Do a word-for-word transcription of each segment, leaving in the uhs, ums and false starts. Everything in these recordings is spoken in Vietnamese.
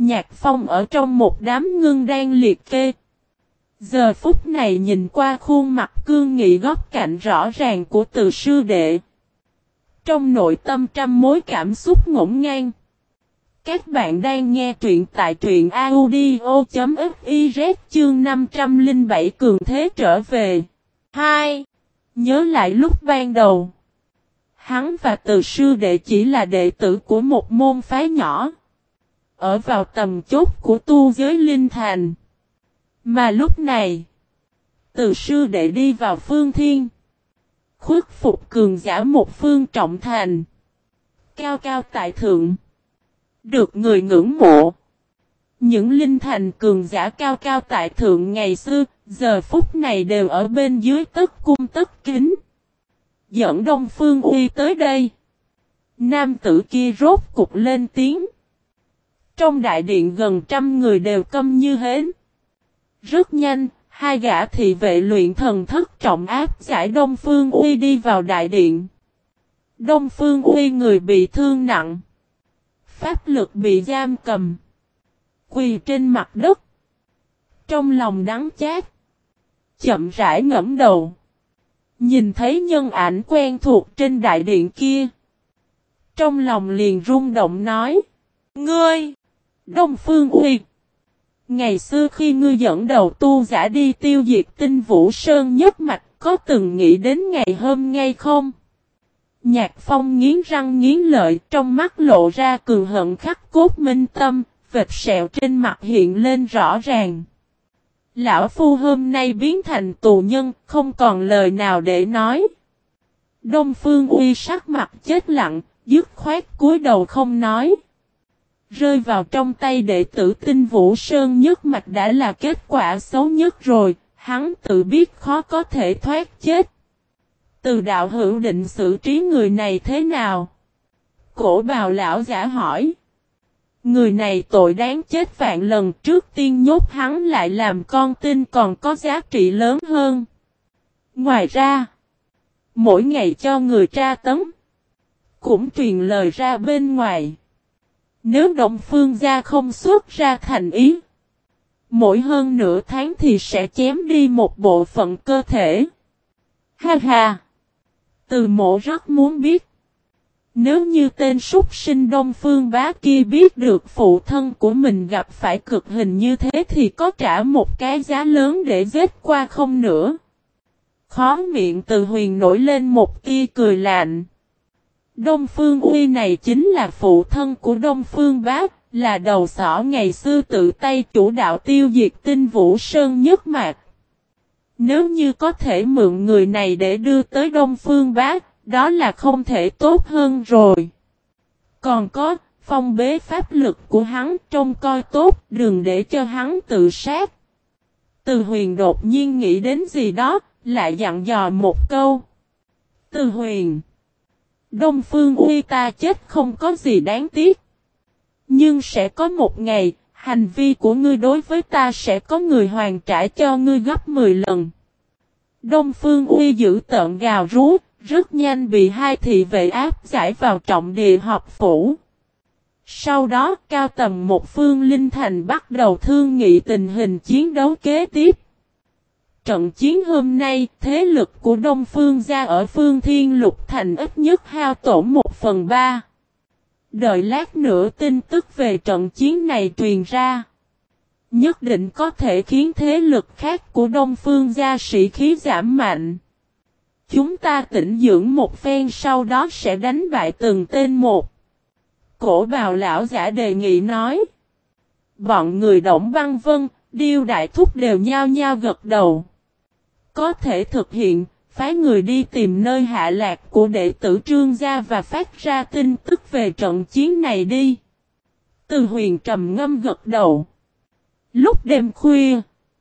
Nhạc Phong ở trong một đám ngưng đang liệt kê. Giờ phút này nhìn qua khuôn mặt cương nghị góc cạnh rõ ràng của Từ sư đệ. Trong nội tâm trăm mối cảm xúc ngổn ngang. Các bạn đang nghe truyện tại truyện audio.fiz chương năm trăm lẻ bảy cường thế trở về. hai. Nhớ lại lúc ban đầu. Hắn và Từ sư đệ chỉ là đệ tử của một môn phái nhỏ. Ở vào tầm chốt của tu giới linh thành. Mà lúc này, Từ sư đệ đi vào phương thiên. Khuất phục cường giả một phương trọng thành. Cao cao tại thượng. Được người ngưỡng mộ. Những linh thành cường giả cao cao tại thượng ngày xưa, giờ phút này đều ở bên dưới tất cung tất kính. Dẫn Đông Phương Uy tới đây. Nam tử kia rốt cục lên tiếng. Trong đại điện gần trăm người đều câm như hến. Rất nhanh, hai gã thị vệ luyện thần thất trọng áp giải Đông Phương Uy đi vào đại điện. Đông Phương Uy người bị thương nặng. Pháp lực bị giam cầm. Quỳ trên mặt đất. Trong lòng đắng chát. Chậm rãi ngẫm đầu. Nhìn thấy nhân ảnh quen thuộc trên đại điện kia. Trong lòng liền rung động nói. Ngươi! Đông Phương Uy! Ngày xưa khi ngươi dẫn đầu tu giả đi tiêu diệt Tinh Vũ Sơn nhất mạch, có từng nghĩ đến ngày hôm nay không? Nhạc Phong nghiến răng nghiến lợi, trong mắt lộ ra cường hận khắc cốt minh tâm, vệt sẹo trên mặt hiện lên rõ ràng. Lão Phu hôm nay biến thành tù nhân, không còn lời nào để nói. Đông Phương Uy sắc mặt chết lặng, dứt khoát cúi đầu không nói. Rơi vào trong tay đệ tử Tinh Vũ Sơn nhất mạch đã là kết quả xấu nhất rồi, hắn tự biết khó có thể thoát chết. Từ đạo hữu định xử trí người này thế nào? Cổ bào lão giả hỏi. Người này tội đáng chết vạn lần, trước tiên nhốt hắn lại làm con tin còn có giá trị lớn hơn. Ngoài ra, mỗi ngày cho người tra tấn, cũng truyền lời ra bên ngoài. Nếu Đông Phương gia không xuất ra thành ý, mỗi hơn nửa tháng thì sẽ chém đi một bộ phận cơ thể. Ha ha! Từ Mộ rất muốn biết. Nếu như tên súc sinh Đông Phương Bá kia biết được phụ thân của mình gặp phải cực hình như thế thì có trả một cái giá lớn để giết qua không nữa. Khó miệng Từ Huyền nổi lên một tia cười lạnh. Đông Phương Uy này chính là phụ thân của Đông Phương Bá, là đầu sỏ ngày xưa tự tay chủ đạo tiêu diệt Tinh Vũ Sơn nhất mạch. Nếu như có thể mượn người này để đưa tới Đông Phương Bá, đó là không thể tốt hơn rồi. Còn có, phong bế pháp lực của hắn trông coi tốt, đừng để cho hắn tự sát. Từ Huyền đột nhiên nghĩ đến gì đó, lại dặn dò một câu. Từ Huyền, Đông Phương Uy ta chết không có gì đáng tiếc. Nhưng sẽ có một ngày, hành vi của ngươi đối với ta sẽ có người hoàn trả cho ngươi gấp mười lần. Đông Phương Uy giữ tợn gào rú, rất nhanh bị hai thị vệ áp giải vào trọng địa học phủ. Sau đó, cao tầng một phương linh thành bắt đầu thương nghị tình hình chiến đấu kế tiếp. Trận chiến hôm nay, thế lực của Đông Phương gia ở phương Thiên Lục Thành ít nhất hao tổn một phần ba. Đợi lát nữa tin tức về trận chiến này truyền ra. Nhất định có thể khiến thế lực khác của Đông Phương gia sĩ khí giảm mạnh. Chúng ta tĩnh dưỡng một phen sau đó sẽ đánh bại từng tên một. Cổ bào lão giả đề nghị nói. Bọn người Đổng Băng Vân, Điêu Đại Thúc đều nhao nhao gật đầu. Có thể thực hiện, phái người đi tìm nơi hạ lạc của đệ tử Trương gia và phát ra tin tức về trận chiến này đi. Từ Huyền trầm ngâm gật đầu. Lúc đêm khuya,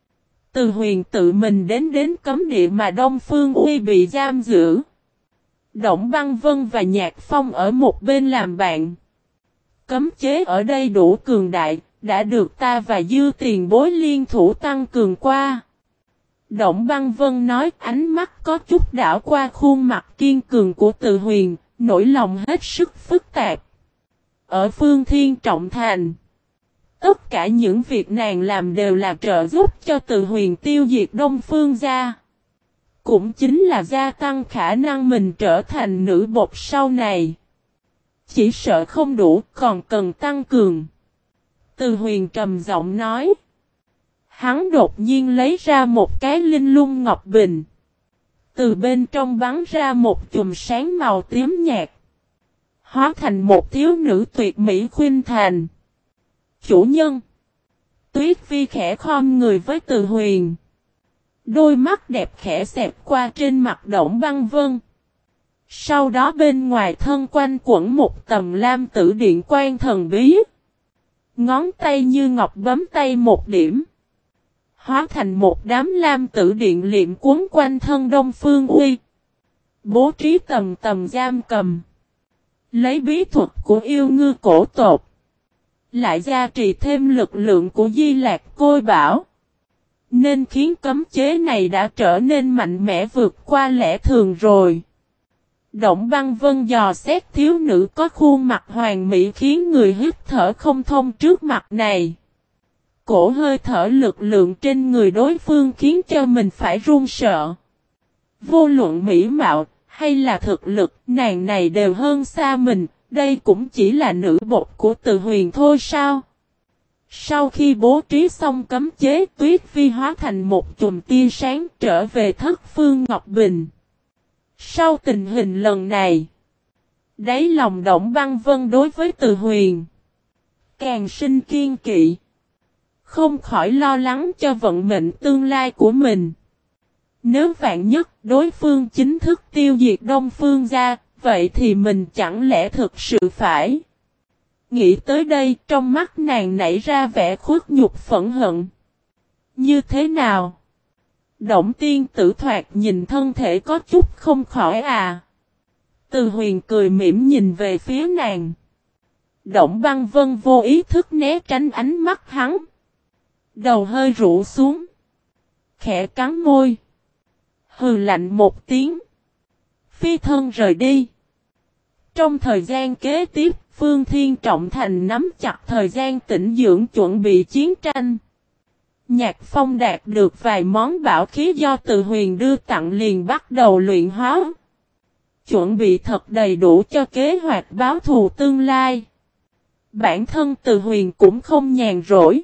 Từ Huyền tự mình đến đến cấm địa mà Đông Phương Uy bị giam giữ. Đổng Băng Vân và Nhạc Phong ở một bên làm bạn. Cấm chế ở đây đủ cường đại, đã được ta và Dư Tiền Bối liên thủ tăng cường qua. Đổng Băng Vân nói, ánh mắt có chút đảo qua khuôn mặt kiên cường của Từ Huyền, nỗi lòng hết sức phức tạp. Ở phương Thiên Trọng Thành, Tất cả những việc nàng làm đều là trợ giúp cho Từ Huyền tiêu diệt Đông Phương gia. Cũng chính là gia tăng khả năng mình trở thành nữ bột sau này. Chỉ sợ không đủ, còn cần tăng cường. Từ Huyền trầm giọng nói. Hắn đột nhiên lấy ra một cái linh lung ngọc bình. Từ bên trong bắn ra một chùm sáng màu tím nhạt. Hóa thành một thiếu nữ tuyệt mỹ khuynh thành. Chủ nhân. Tuyết Phi khẽ khom người với Từ Huyền. Đôi mắt đẹp khẽ xẹp qua trên mặt Đổng Băng Vân. Sau đó bên ngoài thân quanh quẩn một tầm lam tử điện quan thần bí. Ngón tay như ngọc bấm tay một điểm. Hóa thành một đám lam tử điện liệm cuốn quanh thân Đông Phương Uy. Bố trí tầm tầm giam cầm. Lấy bí thuật của yêu ngư cổ tột. Lại gia trì thêm lực lượng của Di Lạc Côi Bảo. Nên khiến cấm chế này đã trở nên mạnh mẽ vượt qua lẽ thường rồi. Động Băng Vân dò xét thiếu nữ có khuôn mặt hoàn mỹ khiến người hít thở không thông trước mặt này. Cổ hơi thở lực lượng trên người đối phương khiến cho mình phải run sợ. Vô luận mỹ mạo hay là thực lực, nàng này đều hơn xa mình, đây cũng chỉ là nữ bột của Từ Huyền thôi sao? Sau khi bố trí xong cấm chế, Tuyết Phi hóa thành một chùm tia sáng trở về Thất Phương Ngọc Bình. Sau tình hình lần này, đáy lòng Động Băng Vân đối với Từ Huyền càng sinh kiên kỵ, không khỏi lo lắng cho vận mệnh tương lai của mình. Nếu vạn nhất đối phương chính thức tiêu diệt Đông Phương gia, vậy thì mình chẳng lẽ thực sự phải. Nghĩ tới đây, trong mắt nàng nảy ra vẻ khuất nhục phẫn hận. Như thế nào? Động tiên tử thoạt nhìn thân thể có chút không khỏi à. Từ Huyền cười mỉm nhìn về phía nàng. Động Băng Vân vô ý thức né tránh ánh mắt hắn. Đầu hơi rũ xuống. Khẽ cắn môi. Hừ lạnh một tiếng. Phi thân rời đi. Trong thời gian kế tiếp, Phương Thiên Trọng Thành nắm chặt thời gian tĩnh dưỡng chuẩn bị chiến tranh. Nhạc Phong đạt được vài món bảo khí do Từ Huyền đưa tặng liền bắt đầu luyện hóa. Chuẩn bị thật đầy đủ cho kế hoạch báo thù tương lai. Bản thân Từ Huyền cũng không nhàn rỗi.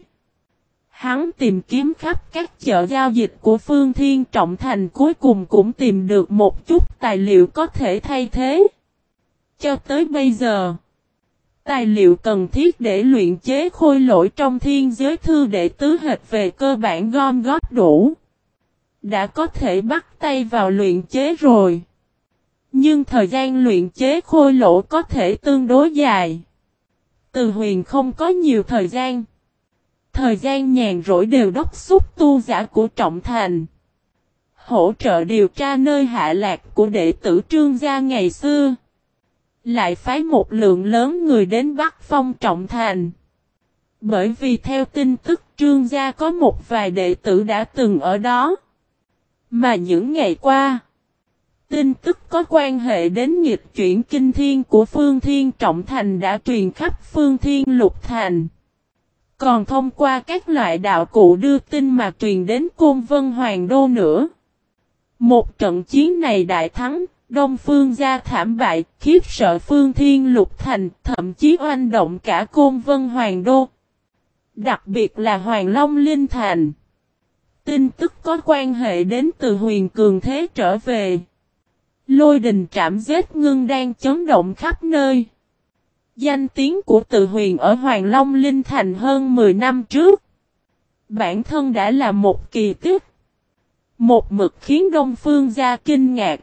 Hắn tìm kiếm khắp các chợ giao dịch của Phương Thiên Trọng Thành, cuối cùng cũng tìm được một chút tài liệu có thể thay thế. Cho tới bây giờ, tài liệu cần thiết để luyện chế khôi lỗi trong thiên giới thư đệ tứ hệt về cơ bản gom góp đủ. Đã có thể bắt tay vào luyện chế rồi. Nhưng thời gian luyện chế khôi lỗi có thể tương đối dài. Từ Huyền không có nhiều thời gian. Thời gian nhàn rỗi đều đốc xúc tu giả của Trọng Thành. Hỗ trợ điều tra nơi hạ lạc của đệ tử Trương gia ngày xưa. Lại phái một lượng lớn người đến Bắc Phong Trọng Thành. Bởi vì theo tin tức Trương gia có một vài đệ tử đã từng ở đó. Mà những ngày qua, tin tức có quan hệ đến nghịch chuyển kinh thiên của Phương Thiên Trọng Thành đã truyền khắp Phương Thiên Lục Thành. Còn thông qua các loại đạo cụ đưa tin mà truyền đến Côn Vân Hoàng Đô nữa. Một trận chiến này đại thắng, Đông Phương gia thảm bại, khiếp sợ Phương Thiên Lục Thành, thậm chí oanh động cả Côn Vân Hoàng Đô. Đặc biệt là Hoàng Long Linh Thành. Tin tức có quan hệ đến Từ Huyền cường thế trở về. Lôi đình trảm giết ngưng đang chấn động khắp nơi. Danh tiếng của Từ Huyền ở Hoàng Long Linh Thành hơn mười năm trước. Bản thân đã là một kỳ tích. Một mực khiến Đông Phương gia kinh ngạc.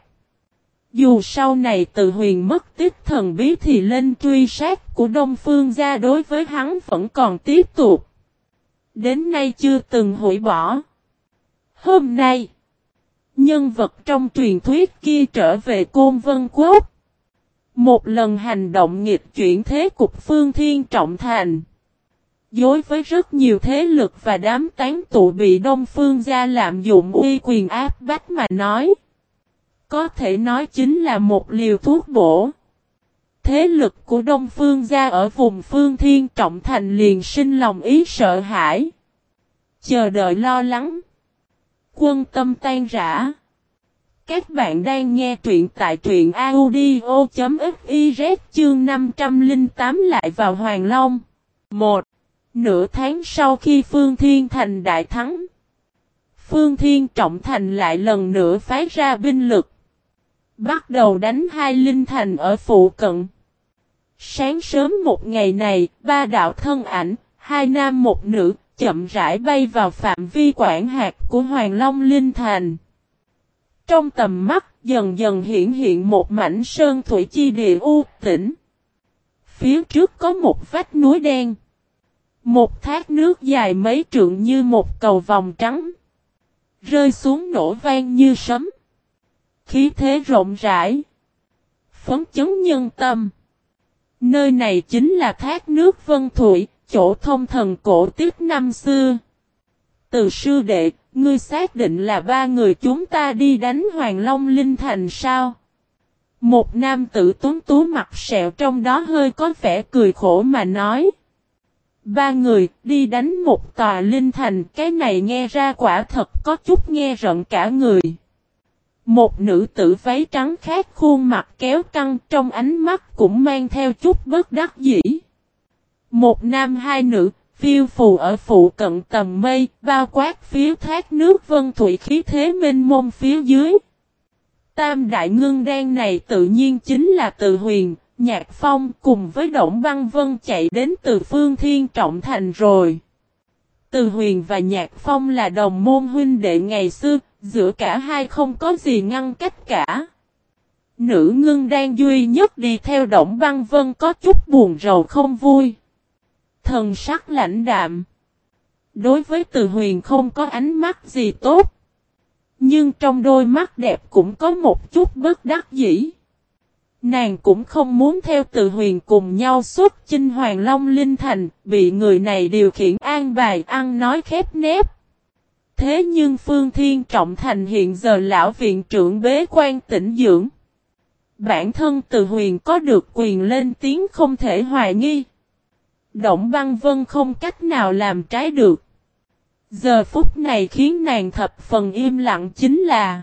Dù sau này Từ Huyền mất tích thần bí thì lên truy sát của Đông Phương gia đối với hắn vẫn còn tiếp tục. Đến nay chưa từng hủy bỏ. Hôm nay, nhân vật trong truyền thuyết kia trở về Côn Vân Quốc. Một lần hành động nghịch chuyển thế cục Phương Thiên Trọng Thành. Đối với rất nhiều thế lực và đám tán tụ bị Đông Phương gia lạm dụng uy quyền áp bách mà nói. Có thể nói chính là một liều thuốc bổ. thế lực của Đông Phương gia ở vùng Phương Thiên Trọng Thành liền sinh lòng ý sợ hãi. Chờ đợi lo lắng. Quân tâm tan rã. Các bạn đang nghe truyện tại truyện audio.fiz chương năm trăm lẻ tám lại vào Hoàng Long. một. Nửa tháng sau khi Phương Thiên Thành đại thắng, Phương Thiên Trọng Thành lại lần nữa phái ra binh lực. Bắt đầu đánh hai linh thành ở phụ cận. Sáng sớm một ngày này, ba đạo thân ảnh, hai nam một nữ, chậm rãi bay vào phạm vi quản hạt của Hoàng Long Linh Thành. Trong tầm mắt, dần dần hiện hiện một mảnh sơn thủy chi địa u tĩnh. Phía trước có một vách núi đen. Một thác nước dài mấy trượng như một cầu vòng trắng. Rơi xuống nổ vang như sấm. Khí thế rộng rãi. Phấn chấn nhân tâm. Nơi này chính là thác nước Vân Thủy, chỗ thông thần cổ tiết năm xưa. Từ sư đệ, ngươi xác định là ba người chúng ta đi đánh Hoàng Long Linh Thành sao? Một nam tử tuấn tú mặt sẹo trong đó hơi có vẻ cười khổ mà nói. Ba người đi đánh một tòa Linh Thành, cái này nghe ra quả thật có chút nghe rợn cả người. Một nữ tử váy trắng khác khuôn mặt kéo căng trong ánh mắt cũng mang theo chút bất đắc dĩ. Một nam hai nữ, phiêu phù ở phụ cận tầng mây, bao quát phía thác nước Vân Thủy khí thế mênh mông phía dưới. Tam đại ngưng đan này tự nhiên chính là Từ Huyền, Nhạc Phong cùng với Đổng Băng Vân chạy đến từ Phương Thiên Trọng Thành rồi. Từ Huyền và Nhạc Phong là đồng môn huynh đệ ngày xưa, giữa cả hai không có gì ngăn cách cả. Nữ ngưng đan duy nhất đi theo Đổng Băng Vân có chút buồn rầu không vui. Thần sắc lãnh đạm. Đối với Từ Huyền không có ánh mắt gì tốt. Nhưng trong đôi mắt đẹp cũng có một chút bất đắc dĩ. Nàng cũng không muốn theo Từ Huyền cùng nhau xuất chinh Hoàng Long Linh Thành, bị người này điều khiển an bài ăn nói khép nép. Thế nhưng Phương Thiên Trọng Thành hiện giờ lão viện trưởng bế quan tĩnh dưỡng. Bản thân Từ Huyền có được quyền lên tiếng không thể hoài nghi. Đổng Băng Vân không cách nào làm trái được. Giờ phút này khiến nàng thập phần im lặng chính là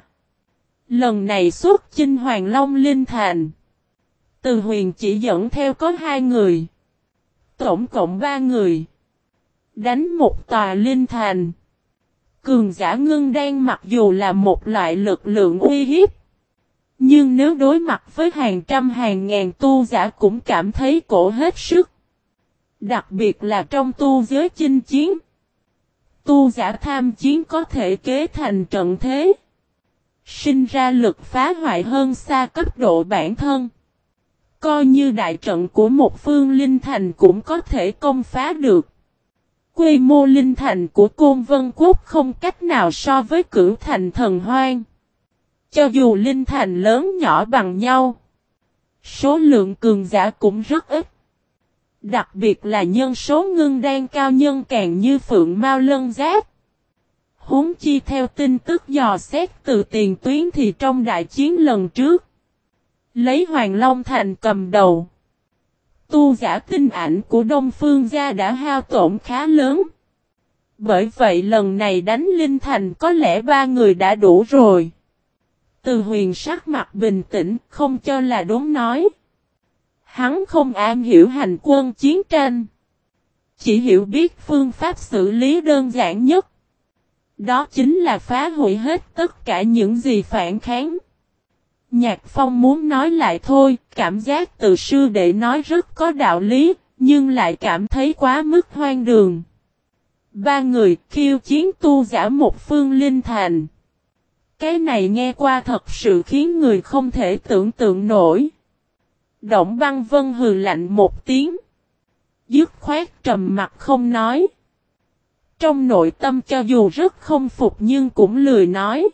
lần này xuất chinh Hoàng Long Linh Thành, Từ Huyền chỉ dẫn theo có hai người. Tổng cộng ba người. Đánh một tòa Linh Thành. Cường giả ngưng đan mặc dù là một loại lực lượng uy hiếp. Nhưng nếu đối mặt với hàng trăm hàng ngàn tu giả cũng cảm thấy cổ hết sức. Đặc biệt là trong tu giới chinh chiến. Tu giả tham chiến có thể kế thành trận thế. Sinh ra lực phá hoại hơn xa cấp độ bản thân. Coi như đại trận của một phương Linh Thành cũng có thể công phá được. Quy mô Linh Thành của Côn Vân Quốc không cách nào so với Cửu Thành Thần Hoang. Cho dù Linh Thành lớn nhỏ bằng nhau, số lượng cường giả cũng rất ít. Đặc biệt là nhân số ngưng đan cao nhân càng như Phượng Mao Lân Giáp. Huống chi theo tin tức dò xét từ tiền tuyến thì trong đại chiến lần trước, lấy Hoàng Long Thành cầm đầu, tu giả tinh ảnh của Đông Phương gia đã hao tổn khá lớn. Bởi vậy lần này đánh Linh Thành có lẽ ba người đã đủ rồi. Từ Huyền sắc mặt bình tĩnh, không cho là đúng nói. Hắn không am hiểu hành quân chiến tranh. Chỉ hiểu biết phương pháp xử lý đơn giản nhất. Đó chính là phá hủy hết tất cả những gì phản kháng. Nhạc Phong muốn nói lại thôi, cảm giác Từ sư đệ nói rất có đạo lý, nhưng lại cảm thấy quá mức hoang đường. Ba người khiêu chiến tu giả một phương Linh Thành. Cái này nghe qua thật sự khiến người không thể tưởng tượng nổi. Đổng Băng Vân hừ lạnh một tiếng. Dứt khoát trầm mặt không nói. Trong nội tâm cho dù rất không phục nhưng cũng lười nói.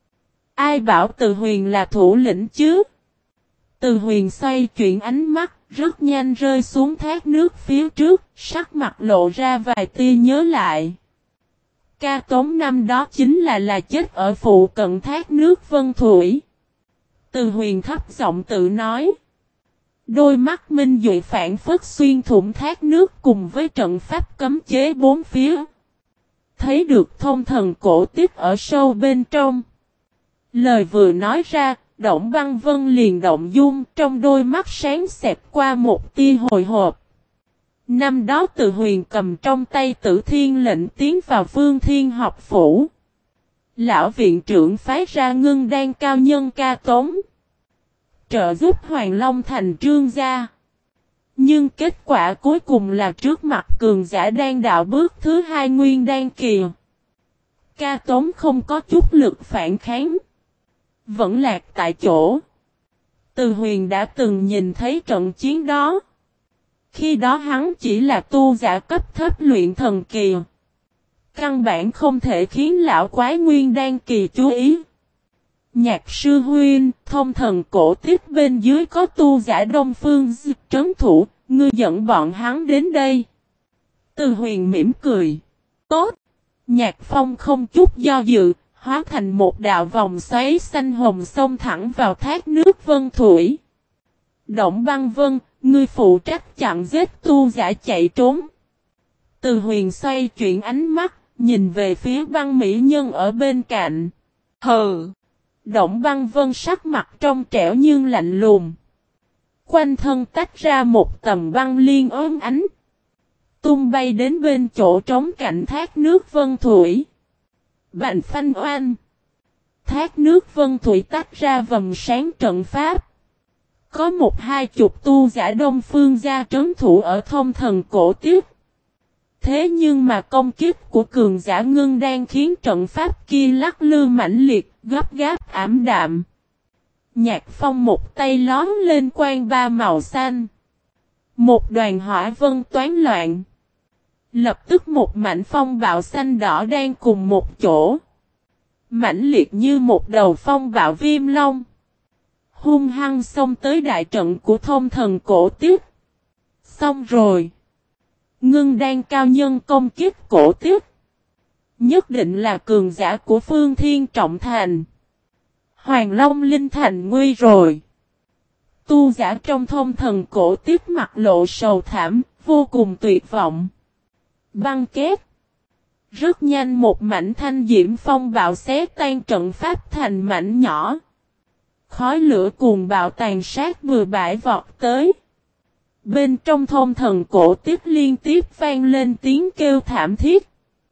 Ai bảo Từ Huyền là thủ lĩnh chứ? Từ Huyền xoay chuyển ánh mắt, rất nhanh rơi xuống thác nước phía trước, sắc mặt lộ ra vài tia nhớ lại. Ca Tống năm đó chính là là chết ở phụ cận thác nước Vân Thủy. Từ Huyền thấp giọng tự nói. Đôi mắt Minh Duệ phản phất xuyên thủng thác nước cùng với trận pháp cấm chế bốn phía. Thấy được thông thần cổ tiếp ở sâu bên trong. Lời vừa nói ra, Động Băng Vân liền động dung, trong đôi mắt sáng xẹt qua một tia hồi hộp. Năm đó Từ Huyền cầm trong tay Tử Thiên lệnh tiến vào Phương Thiên học phủ. Lão viện trưởng phái ra Ngưng Đan cao nhân Ca Tống, trợ giúp Hoàng Long thành trương gia. Nhưng kết quả cuối cùng là trước mặt cường giả đan đạo bước thứ hai nguyên đan kỳ. Ca Tống không có chút lực phản kháng, vẫn lạc tại chỗ. Từ Huyền đã từng nhìn thấy trận chiến đó. Khi đó hắn chỉ là tu giả cấp thấp luyện thần kỳ. Căn bản không thể khiến lão quái nguyên đan kỳ chú ý. Nhạc sư huynh, thông thần cổ tiếp bên dưới có tu giả Đông Phương trấn thủ, ngươi dẫn bọn hắn đến đây. Từ Huyền mỉm cười. Tốt. Nhạc Phong không chút do dự, hóa thành một đạo vòng xoáy xanh hồng xông thẳng vào thác nước Vân Thủy. Động Băng Vân, ngươi phụ trách chặn giết tu giả chạy trốn. Từ Huyền xoay chuyển ánh mắt, nhìn về phía Băng mỹ nhân ở bên cạnh. Hừ. Động Băng Vân sắc mặt trong trẻo nhưng lạnh lùng. Quanh thân tách ra một tầm băng liên ốm ánh. Tung bay đến bên chỗ trống cạnh thác nước Vân Thủy. Bành phanh oanh. Thác nước Vân Thủy tách ra vầng sáng trận pháp. Có một hai chục tu giả Đông Phương gia trấn thủ ở thông thần cổ tiếp. Thế nhưng mà công kích của cường giả Ngưng Đan khiến trận pháp kia lắc lư mãnh liệt, gấp gáp ảm đạm. Nhạc Phong một tay lón lên quang ba màu xanh. Một đoàn hỏa vân toán loạn. Lập tức một mảnh phong bạo xanh đỏ đang cùng một chỗ. Mãnh liệt như một đầu phong bạo viêm long. Hung hăng xông tới đại trận của thông thần cổ tiếp. Xong rồi. Ngưng Đan cao nhân công kích cổ tiếp. Nhất định là cường giả của Phương Thiên Trọng Thành. Hoàng Long Linh Thành nguy rồi. Tu giả trong thông thần cổ tiếp mặt lộ sầu thảm, vô cùng tuyệt vọng. Băng két. Rất nhanh một mảnh thanh diễm phong bạo xé tan trận pháp thành mảnh nhỏ. Khói lửa cuồng bạo tàn sát vừa bãi vọt tới. Bên trong thông thần cổ tiếp liên tiếp vang lên tiếng kêu thảm thiết.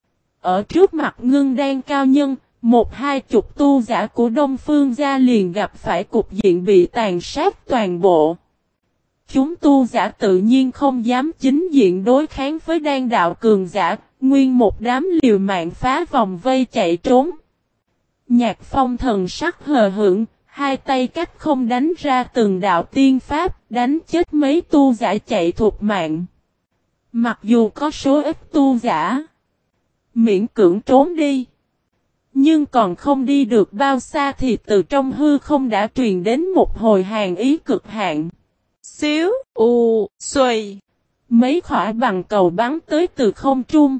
Ở trước mặt Ngưng Đan cao nhân, một hai chục tu giả của Đông Phương gia liền gặp phải cục diện bị tàn sát toàn bộ. Chúng tu giả tự nhiên không dám chính diện đối kháng với đan đạo cường giả, nguyên một đám liều mạng phá vòng vây chạy trốn. Nhạc Phong thần sắc hờ hững, hai tay cách không đánh ra từng đạo tiên pháp, đánh chết mấy tu giả chạy thục mạng. Mặc dù có số ít tu giả miễn cưỡng trốn đi, nhưng còn không đi được bao xa thì từ trong hư không đã truyền đến một hồi hàn ý cực hạn. Xíu, u, xuôi. Mấy khỏa bằng cầu bắn tới từ không trung.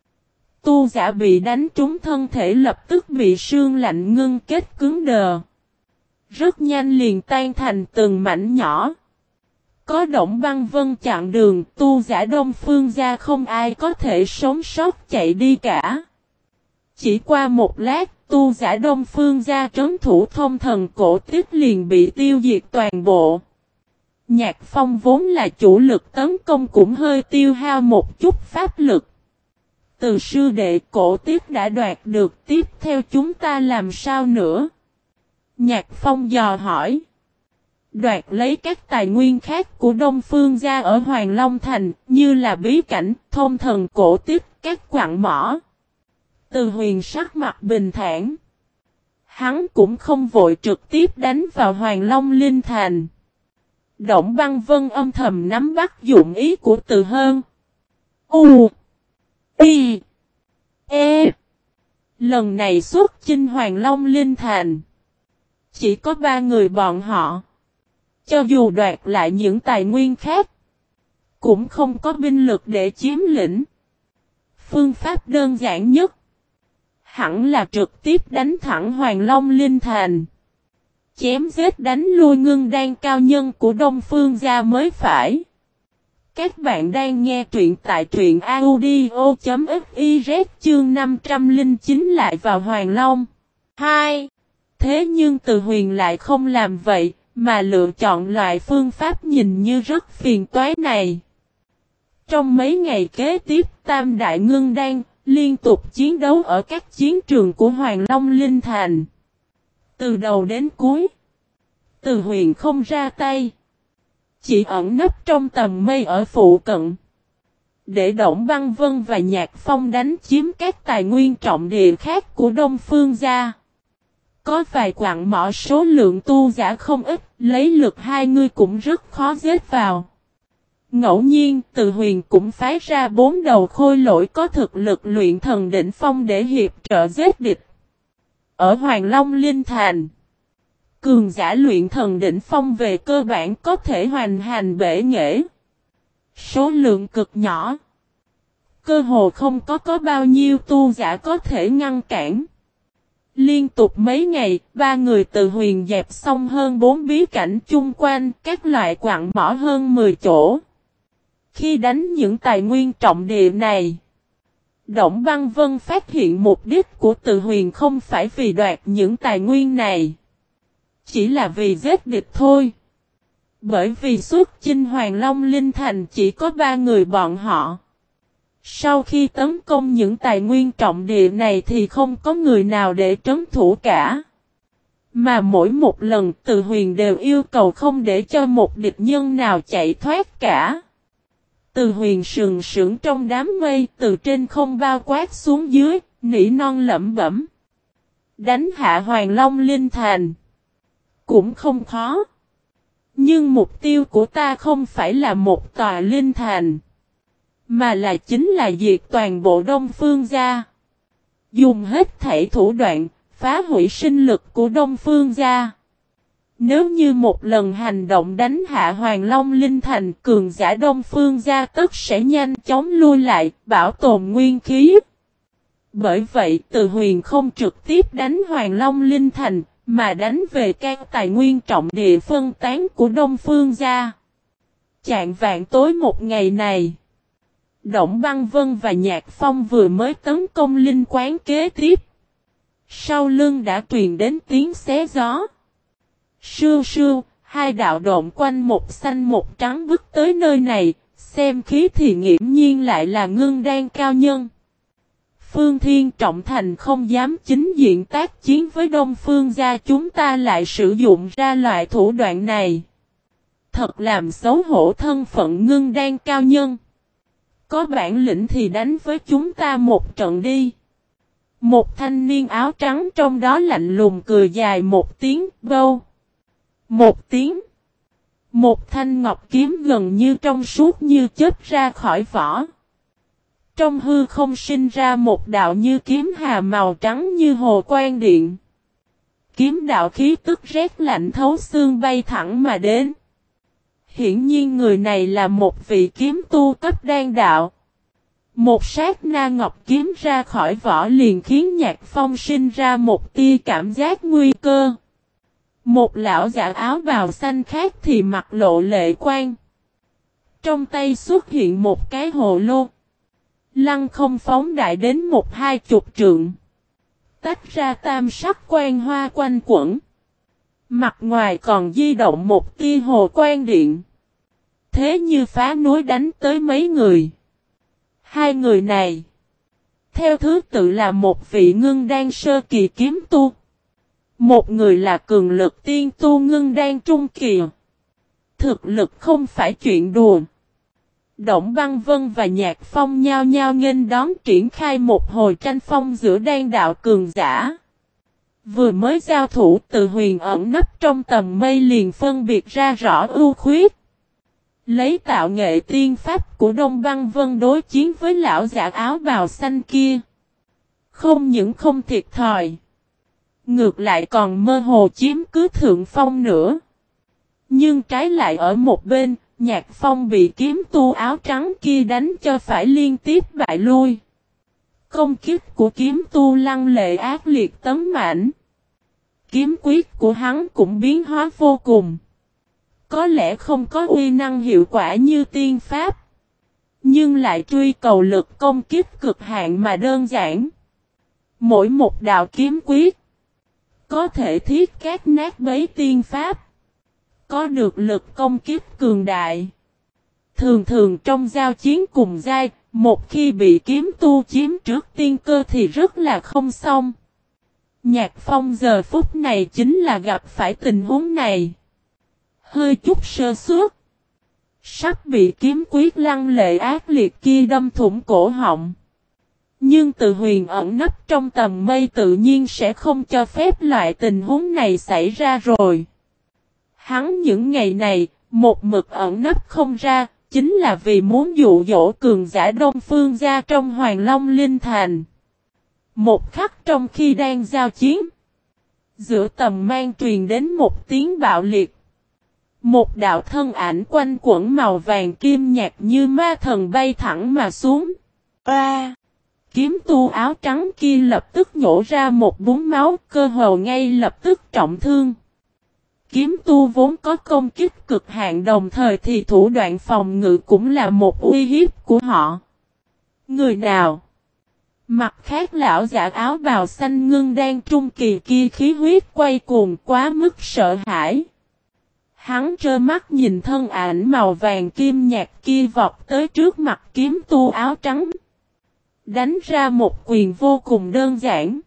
Tu giả bị đánh trúng thân thể lập tức bị sương lạnh ngưng kết cứng đờ. Rất nhanh liền tan thành từng mảnh nhỏ. Có Động Băng Vân chặn đường, tu giả Đông Phương gia không ai có thể sống sót chạy đi cả. Chỉ qua một lát, tu giả Đông Phương gia trấn thủ thông thần cổ tiếp liền bị tiêu diệt toàn bộ. Nhạc Phong vốn là chủ lực tấn công cũng hơi tiêu hao một chút pháp lực. Từ sư đệ cổ tiếp đã đoạt được, tiếp theo chúng ta làm sao nữa? Nhạc Phong dò hỏi. Đoạt lấy các tài nguyên khác của Đông Phương gia ở Hoàng Long Thành, như là bí cảnh, thông thần cổ tiếp, các quặng mỏ. Từ Huyền sắc mặt bình thản. Hắn cũng không vội trực tiếp đánh vào Hoàng Long Linh Thành. Động Băng Vân âm thầm nắm bắt dụng ý của Từ Hơn. U. I. E. Lần này xuất chinh Hoàng Long Linh Thành. Chỉ có ba người bọn họ. Cho dù đoạt lại những tài nguyên khác, cũng không có binh lực để chiếm lĩnh. Phương pháp đơn giản nhất hẳn là trực tiếp đánh thẳng Hoàng Long Linh Thành. chém giết đánh lui Ngưng Đan cao nhân của Đông Phương gia mới phải. Các bạn đang nghe truyện tại truyện audio.fiz chương năm trăm lẻ chín lại vào Hoàng Long. hai. Thế nhưng Từ Huyền lại không làm vậy, mà lựa chọn loại phương pháp nhìn như rất phiền toái này. Trong mấy ngày kế tiếp, Tam Đại Ngưng Đan liên tục chiến đấu ở các chiến trường của Hoàng Long Linh Thành. Từ đầu đến cuối, Từ Huyền không ra tay, chỉ ẩn nấp trong tầm mây ở phụ cận, để Đổng Băng Vân và Nhạc Phong đánh chiếm các tài nguyên trọng địa khác của Đông Phương gia. Có vài quặng mỏ số lượng tu giả không ít, lấy lực hai người cũng rất khó giết vào. Ngẫu nhiên, Từ Huyền cũng phái ra bốn đầu khôi lỗi có thực lực luyện thần đỉnh phong để hiệp trợ giết địch. Ở Hoàng Long Linh Thành, cường giả luyện thần đỉnh phong về cơ bản có thể hoành hành bể nghệ. Số lượng cực nhỏ, cơ hồ không có có bao nhiêu tu giả có thể ngăn cản. Liên tục mấy ngày, ba người Từ Huyền dẹp xong hơn bốn bí cảnh chung quanh, các loại quặng mỏ hơn mười chỗ. Khi đánh những tài nguyên trọng địa này, Đổng Băng Vân phát hiện mục đích của Từ Huyền không phải vì đoạt những tài nguyên này, chỉ là vì giết địch thôi. Bởi vì xuất chinh Hoàng Long Linh Thành chỉ có ba người bọn họ. Sau khi tấn công những tài nguyên trọng địa này thì không có người nào để trấn thủ cả. Mà mỗi một lần Từ Huyền đều yêu cầu không để cho một địch nhân nào chạy thoát cả. Từ Huyền sừng sững trong đám mây, từ trên không bao quát xuống dưới, nỉ non lẩm bẩm. Đánh hạ Hoàng Long Linh Thành cũng không khó. Nhưng mục tiêu của ta không phải là một tòa Linh Thành, mà là chính là diệt toàn bộ Đông Phương gia. Dùng hết thảy thủ đoạn, phá hủy sinh lực của Đông Phương gia. Nếu như một lần hành động đánh hạ Hoàng Long Linh Thành, cường giả Đông Phương gia tất sẽ nhanh chóng lui lại, bảo tồn nguyên khí. Bởi vậy Từ Huyền không trực tiếp đánh Hoàng Long Linh Thành, mà đánh về các tài nguyên trọng địa phân tán của Đông Phương gia. Chạng vạn tối một ngày này, Đổng Băng Vân và Nhạc Phong vừa mới tấn công linh quán kế tiếp. Sau lưng đã truyền đến tiếng xé gió. Sưu sưu, hai đạo độn quanh một xanh một trắng bước tới nơi này, xem khí thì nghiễm nhiên lại là Ngưng Đan cao nhân. Phương Thiên Trọng Thành không dám chính diện tác chiến với Đông Phương gia, chúng ta lại sử dụng ra loại thủ đoạn này. Thật làm xấu hổ thân phận Ngưng Đan cao nhân. Có bản lĩnh thì đánh với chúng ta một trận đi. Một thanh niên áo trắng trong đó lạnh lùng cười dài một tiếng, bâu. Một tiếng. Một thanh ngọc kiếm gần như trong suốt như chớp ra khỏi vỏ. Trong hư không sinh ra một đạo như kiếm hà màu trắng như hồ quang điện. Kiếm đạo khí tức rét lạnh thấu xương bay thẳng mà đến. Hiển nhiên người này là một vị kiếm tu cấp đan đạo. Một sát na ngọc kiếm ra khỏi vỏ liền khiến Nhạc Phong sinh ra một tia cảm giác nguy cơ. Một lão giả áo bào xanh khác thì mặt lộ lệ quang. Trong tay xuất hiện một cái hồ lô. Lăng không phóng đại đến một hai chục trượng. Tách ra tam sắc quang hoa quanh quẩn. Mặt ngoài còn di động một tia hồ quang điện. Thế như phá núi đánh tới mấy người. Hai người này, theo thứ tự là một vị Ngưng Đan sơ kỳ kiếm tu. Một người là cường lực tiên tu Ngưng Đan trung kỳ. Thực lực không phải chuyện đùa. Đổng Băng Vân và Nhạc Phong nhao nhao nghênh đón triển khai một hồi tranh phong giữa đan đạo cường giả. Vừa mới giao thủ, Từ Huyền ẩn nấp trong tầm mây liền phân biệt ra rõ ưu khuyết. Lấy tạo nghệ tiên pháp của Đông Băng Vân đối chiến với lão giả áo bào xanh kia. Không những không thiệt thòi, ngược lại còn mơ hồ chiếm cứ thượng phong nữa. Nhưng trái lại ở một bên, Nhạc Phong bị kiếm tu áo trắng kia đánh cho phải liên tiếp bại lui. Công kích của kiếm tu lăng lệ ác liệt tấn mãnh. Kiếm quyết của hắn cũng biến hóa vô cùng. Có lẽ không có uy năng hiệu quả như tiên pháp, nhưng lại truy cầu lực công kích cực hạn mà đơn giản. Mỗi một đạo kiếm quyết có thể thiết cát nát bấy tiên pháp, có được lực công kích cường đại. Thường thường trong giao chiến cùng giai, một khi bị kiếm tu chiếm trước tiên cơ thì rất là không xong. Nhạc Phong giờ phút này chính là gặp phải tình huống này. Hơi chút sơ suất, sắp bị kiếm quyết lăng lệ ác liệt kia đâm thủng cổ họng. Nhưng Từ Huyền ẩn nấp trong tầng mây tự nhiên sẽ không cho phép loại tình huống này xảy ra rồi. Hắn những ngày này, một mực ẩn nấp không ra, chính là vì muốn dụ dỗ cường giả Đông Phương gia trong Hoàng Long Linh Thành. Một khắc trong khi đang giao chiến, giữa tầm mang truyền đến một tiếng bạo liệt. Một đạo thân ảnh quanh quẩn màu vàng kim nhạt như ma thần bay thẳng mà xuống. A! Kiếm tu áo trắng kia lập tức nhổ ra một búng máu, cơ hồ ngay lập tức trọng thương. Kiếm tu vốn có công kích cực hạn, đồng thời thì thủ đoạn phòng ngự cũng là một uy hiếp của họ. Người nào? Mặt khác lão giả áo bào xanh ngưng đang trung kỳ kia khí huyết quay cuồng quá mức sợ hãi. Hắn trơ mắt nhìn thân ảnh màu vàng kim nhạt kia vọt tới trước mặt kiếm tu áo trắng. Đánh ra một quyền vô cùng đơn giản.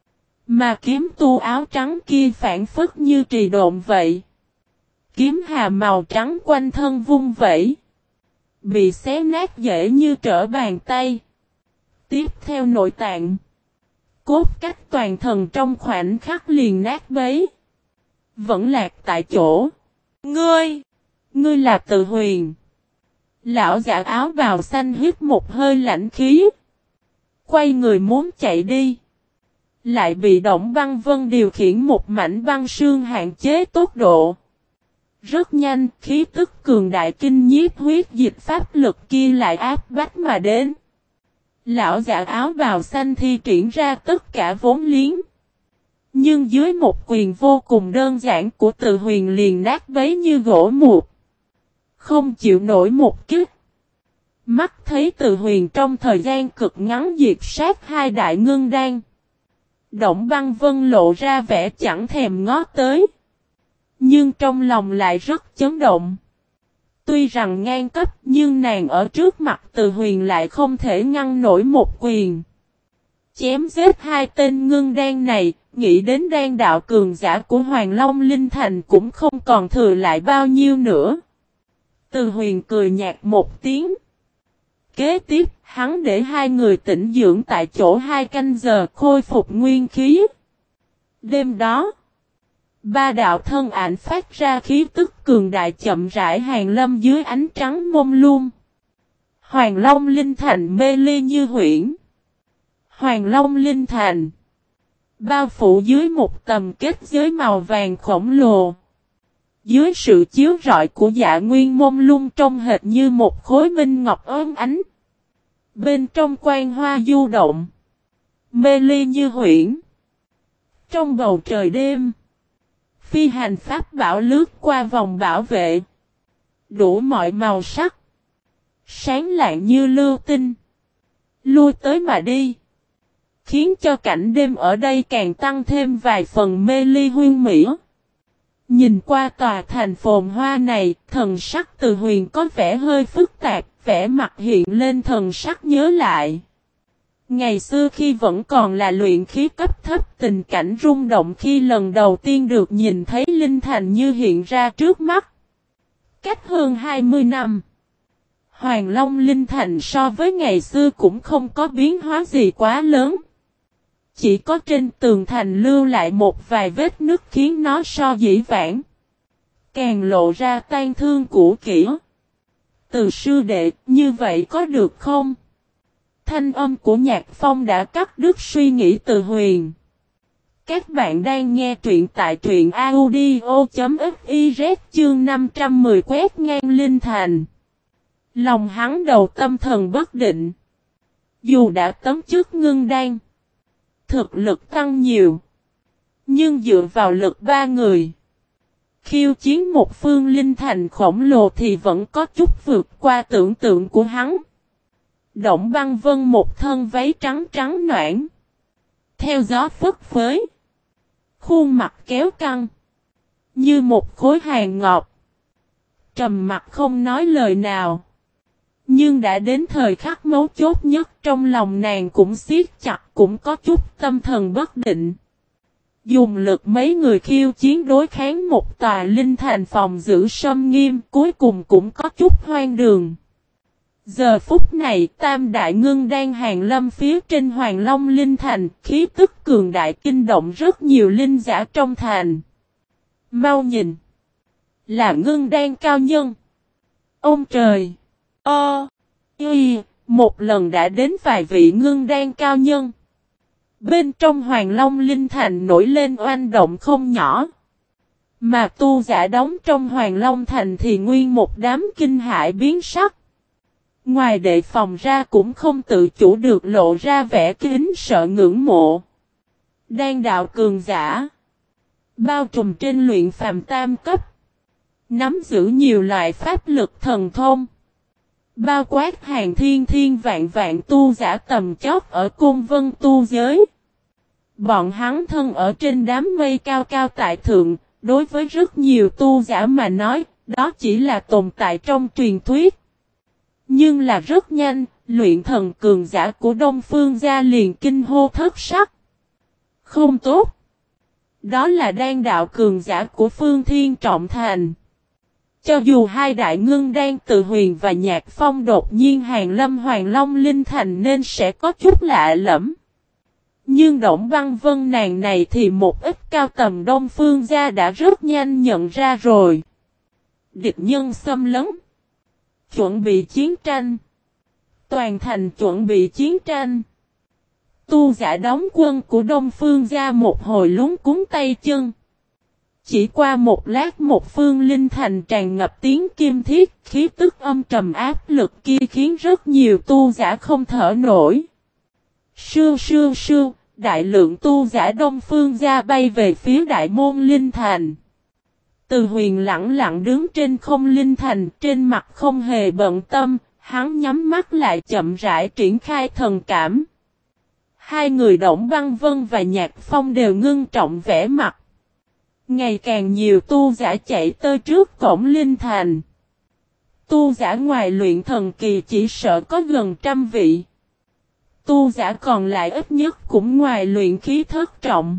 Mà kiếm tu áo trắng kia phản phất như trì độn vậy. Kiếm hà màu trắng quanh thân vung vẩy, bị xé nát dễ như trở bàn tay. Tiếp theo nội tạng, cốt cách toàn thân trong khoảnh khắc liền nát bấy. Vẫn lạc tại chỗ. Ngươi! Ngươi là Từ Huyền. Lão giả áo bào xanh hít một hơi lạnh khí. Quay người muốn chạy đi. Lại bị Động Băng Vân điều khiển một mảnh băng sương hạn chế tốc độ. Rất nhanh, khí tức cường đại kinh nhiếp huyết dịch pháp lực kia lại áp bách mà đến. Lão giả áo bào xanh thi triển ra tất cả vốn liếng. Nhưng dưới một quyền vô cùng đơn giản của Từ Huyền liền nát bấy như gỗ mục. Không chịu nổi một kích. Mắt thấy Từ Huyền trong thời gian cực ngắn diệt sát hai đại ngưng đan. Động Băng Vân lộ ra vẻ chẳng thèm ngó tới. Nhưng trong lòng lại rất chấn động. Tuy rằng ngang cấp nhưng nàng ở trước mặt Từ Huyền lại không thể ngăn nổi một quyền. Chém giết hai tên ngưng đan này, nghĩ đến đan đạo cường giả của Hoàng Long Linh Thành cũng không còn thừa lại bao nhiêu nữa. Từ Huyền cười nhạt một tiếng. Kế tiếp, hắn để hai người tĩnh dưỡng tại chỗ hai canh giờ khôi phục nguyên khí. Đêm đó, ba đạo thân ảnh phát ra khí tức cường đại chậm rãi hàng lâm dưới ánh trắng mông lung. Hoàng Long Linh Thành mê ly như huyễn. Hoàng Long Linh Thành bao phủ dưới một tầm kết giới màu vàng khổng lồ. Dưới sự chiếu rọi của Dạ Nguyên mông lung trông hệt như một khối minh ngọc óng ánh. Bên trong quang hoa du động, mê ly như huyễn. Trong bầu trời đêm, phi hành pháp bảo lướt qua vòng bảo vệ. Đủ mọi màu sắc, sáng lạng như lưu tinh, lui tới mà đi. Khiến cho cảnh đêm ở đây càng tăng thêm vài phần mê ly huyên mỹ. Nhìn qua tòa thành phồn hoa này, thần sắc Từ Huyền có vẻ hơi phức tạp, vẻ mặt hiện lên thần sắc nhớ lại. Ngày xưa khi vẫn còn là luyện khí cấp thấp, tình cảnh rung động khi lần đầu tiên được nhìn thấy Linh Thành như hiện ra trước mắt. Cách hơn hai mươi năm, Hoàng Long Linh Thành so với ngày xưa cũng không có biến hóa gì quá lớn. Chỉ có trên tường thành lưu lại một vài vết nứt khiến nó so dĩ vãng càng lộ ra tan thương cũ kỹ. Từ sư đệ, như vậy có được không? Thanh âm của Nhạc Phong đã cắt đứt suy nghĩ Từ Huyền. Các bạn đang nghe truyện tại truyện audio.fiz chương năm trăm mười quét ngang Linh Thành. Lòng hắn đầu tâm thần bất định. Dù đã tấm chức ngưng đan, thực lực tăng nhiều, Nhưng dựa vào lực ba người, khiêu chiến một phương linh thành khổng lồ thì vẫn có chút vượt qua tưởng tượng của hắn. Động Băng Vân một thân váy trắng trắng noãn, theo gió phất phới, khuôn mặt kéo căng, như một khối hàn ngọc. Trầm mặc không nói lời nào. Nhưng đã đến thời khắc mấu chốt nhất, trong lòng nàng cũng siết chặt, cũng có chút tâm thần bất định. Dùng lực mấy người khiêu chiến đối kháng một tòa linh thành phòng giữ sâm nghiêm, cuối cùng cũng có chút hoang đường. Giờ phút này Tam Đại Ngưng đang hàng lâm phía trên Hoàng Long Linh Thành, khí tức cường đại kinh động rất nhiều linh giả trong thành. Mau nhìn! Là Ngưng đang cao nhân. Ông trời! Ơ! Y! Một lần đã đến vài vị Ngưng đang cao nhân. Bên trong Hoàng Long Linh Thành nổi lên oanh động không nhỏ. Mà tu giả đóng trong Hoàng Long Thành thì nguyên một đám kinh hãi biến sắc. Ngoài đệ phòng ra cũng không tự chủ được lộ ra vẻ kính sợ ngưỡng mộ. Đan đạo cường giả, bao trùm trên luyện phàm tam cấp, nắm giữ nhiều loại pháp lực thần thông, bao quát hàng thiên thiên vạn vạn tu giả tầm chót ở Côn Vân tu giới. Bọn hắn thân ở trên đám mây cao cao tại thượng, đối với rất nhiều tu giả mà nói, đó chỉ là tồn tại trong truyền thuyết. Nhưng là rất nhanh, luyện thần cường giả của Đông Phương gia liền kinh hô thất sắc. Không tốt. Đó là đan đạo cường giả của Phương Thiên Trọng Thành. Cho dù hai đại ngưng đan Từ Huyền và Nhạc Phong đột nhiên hàng lâm Hoàng Long Linh Thành nên sẽ có chút lạ lẫm. Nhưng Động Băng Vân nàng này thì một ít cao tầm Đông Phương gia đã rất nhanh nhận ra rồi. Địch nhân xâm lấn. Chuẩn bị chiến tranh. Toàn thành chuẩn bị chiến tranh. Tu giả đóng quân của Đông Phương gia một hồi lúng cuống tay chân. Chỉ qua một lát một phương linh thành tràn ngập tiếng kim thiết, khí tức âm trầm áp lực kia khiến rất nhiều tu giả không thở nổi. Sưu sưu sưu, đại lượng tu giả Đông Phương gia bay về phía đại môn linh thành. Từ Huyền lặng lặng đứng trên không linh thành, trên mặt không hề bận tâm, hắn nhắm mắt lại chậm rãi triển khai thần cảm. Hai người Động Băng Vân và Nhạc Phong đều ngưng trọng vẻ mặt. Ngày càng nhiều tu giả chạy tới trước cổng linh thành. Tu giả ngoài luyện thần kỳ chỉ sợ có gần trăm vị. Tu giả còn lại ít nhất cũng ngoài luyện khí thất trọng.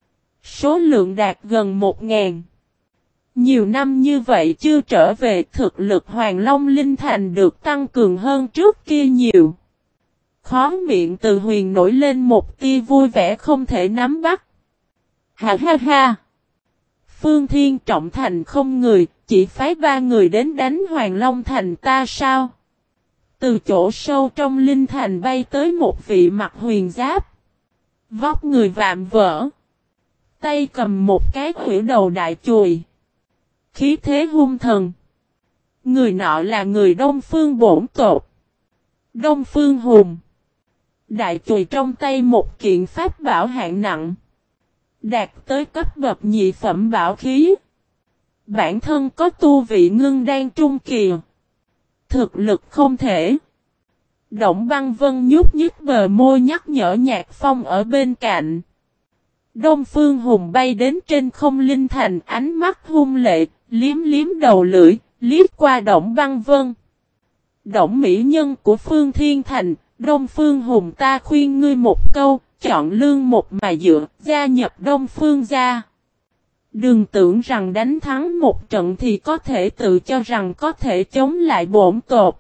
Số lượng đạt gần một ngàn. Nhiều năm như vậy chưa trở về, thực lực Hoàng Long Linh Thành được tăng cường hơn trước kia nhiều. Khó miệng Từ Huyền nổi lên một tia vui vẻ không thể nắm bắt. Ha ha ha! Phương Thiên Trọng Thành không người, chỉ phái ba người đến đánh Hoàng Long Thành ta sao? Từ chỗ sâu trong Linh Thành bay tới một vị mặc huyền giáp. Vóc người vạm vỡ. Tay cầm một cái khuỷu đầu đại chùy. Khí thế hung thần. Người nọ là người Đông Phương bổn tột. Đông Phương Hùng. Đại chùy trong tay một kiện pháp bảo hạng nặng. Đạt tới cấp bậc nhị phẩm bảo khí. Bản thân có tu vị ngưng đan trung kỳ. Thực lực không thể. Động Băng Vân nhúc nhích bờ môi nhắc nhở Nhạc Phong ở bên cạnh. Đông Phương Hùng bay đến trên không linh thành, ánh mắt hung lệ, liếm liếm đầu lưỡi, liếc qua Động Băng Vân. Động mỹ nhân của Phương Thiên Thành, Đông Phương Hùng ta khuyên ngươi một câu, chọn lương một mà dựa, gia nhập Đông Phương gia. Đừng tưởng rằng đánh thắng một trận thì có thể tự cho rằng có thể chống lại bổn tộc.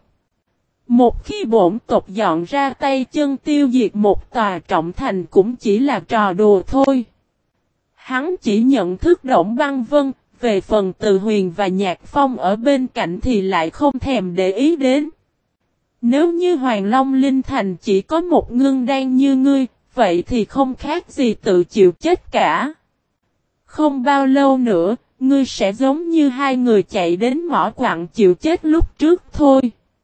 Một khi bổn tộc dọn ra tay chân tiêu diệt một tòa trọng thành cũng chỉ là trò đùa thôi. Hắn chỉ nhận thức Động Băng Vân, về phần Từ Huyền và Nhạc Phong ở bên cạnh thì lại không thèm để ý đến. Nếu như Hoàng Long Linh Thành chỉ có một ngưng đan như ngươi, vậy thì không khác gì tự chịu chết cả. Không bao lâu nữa, ngươi sẽ giống như hai người chạy đến mỏ quặng chịu chết lúc trước thôi.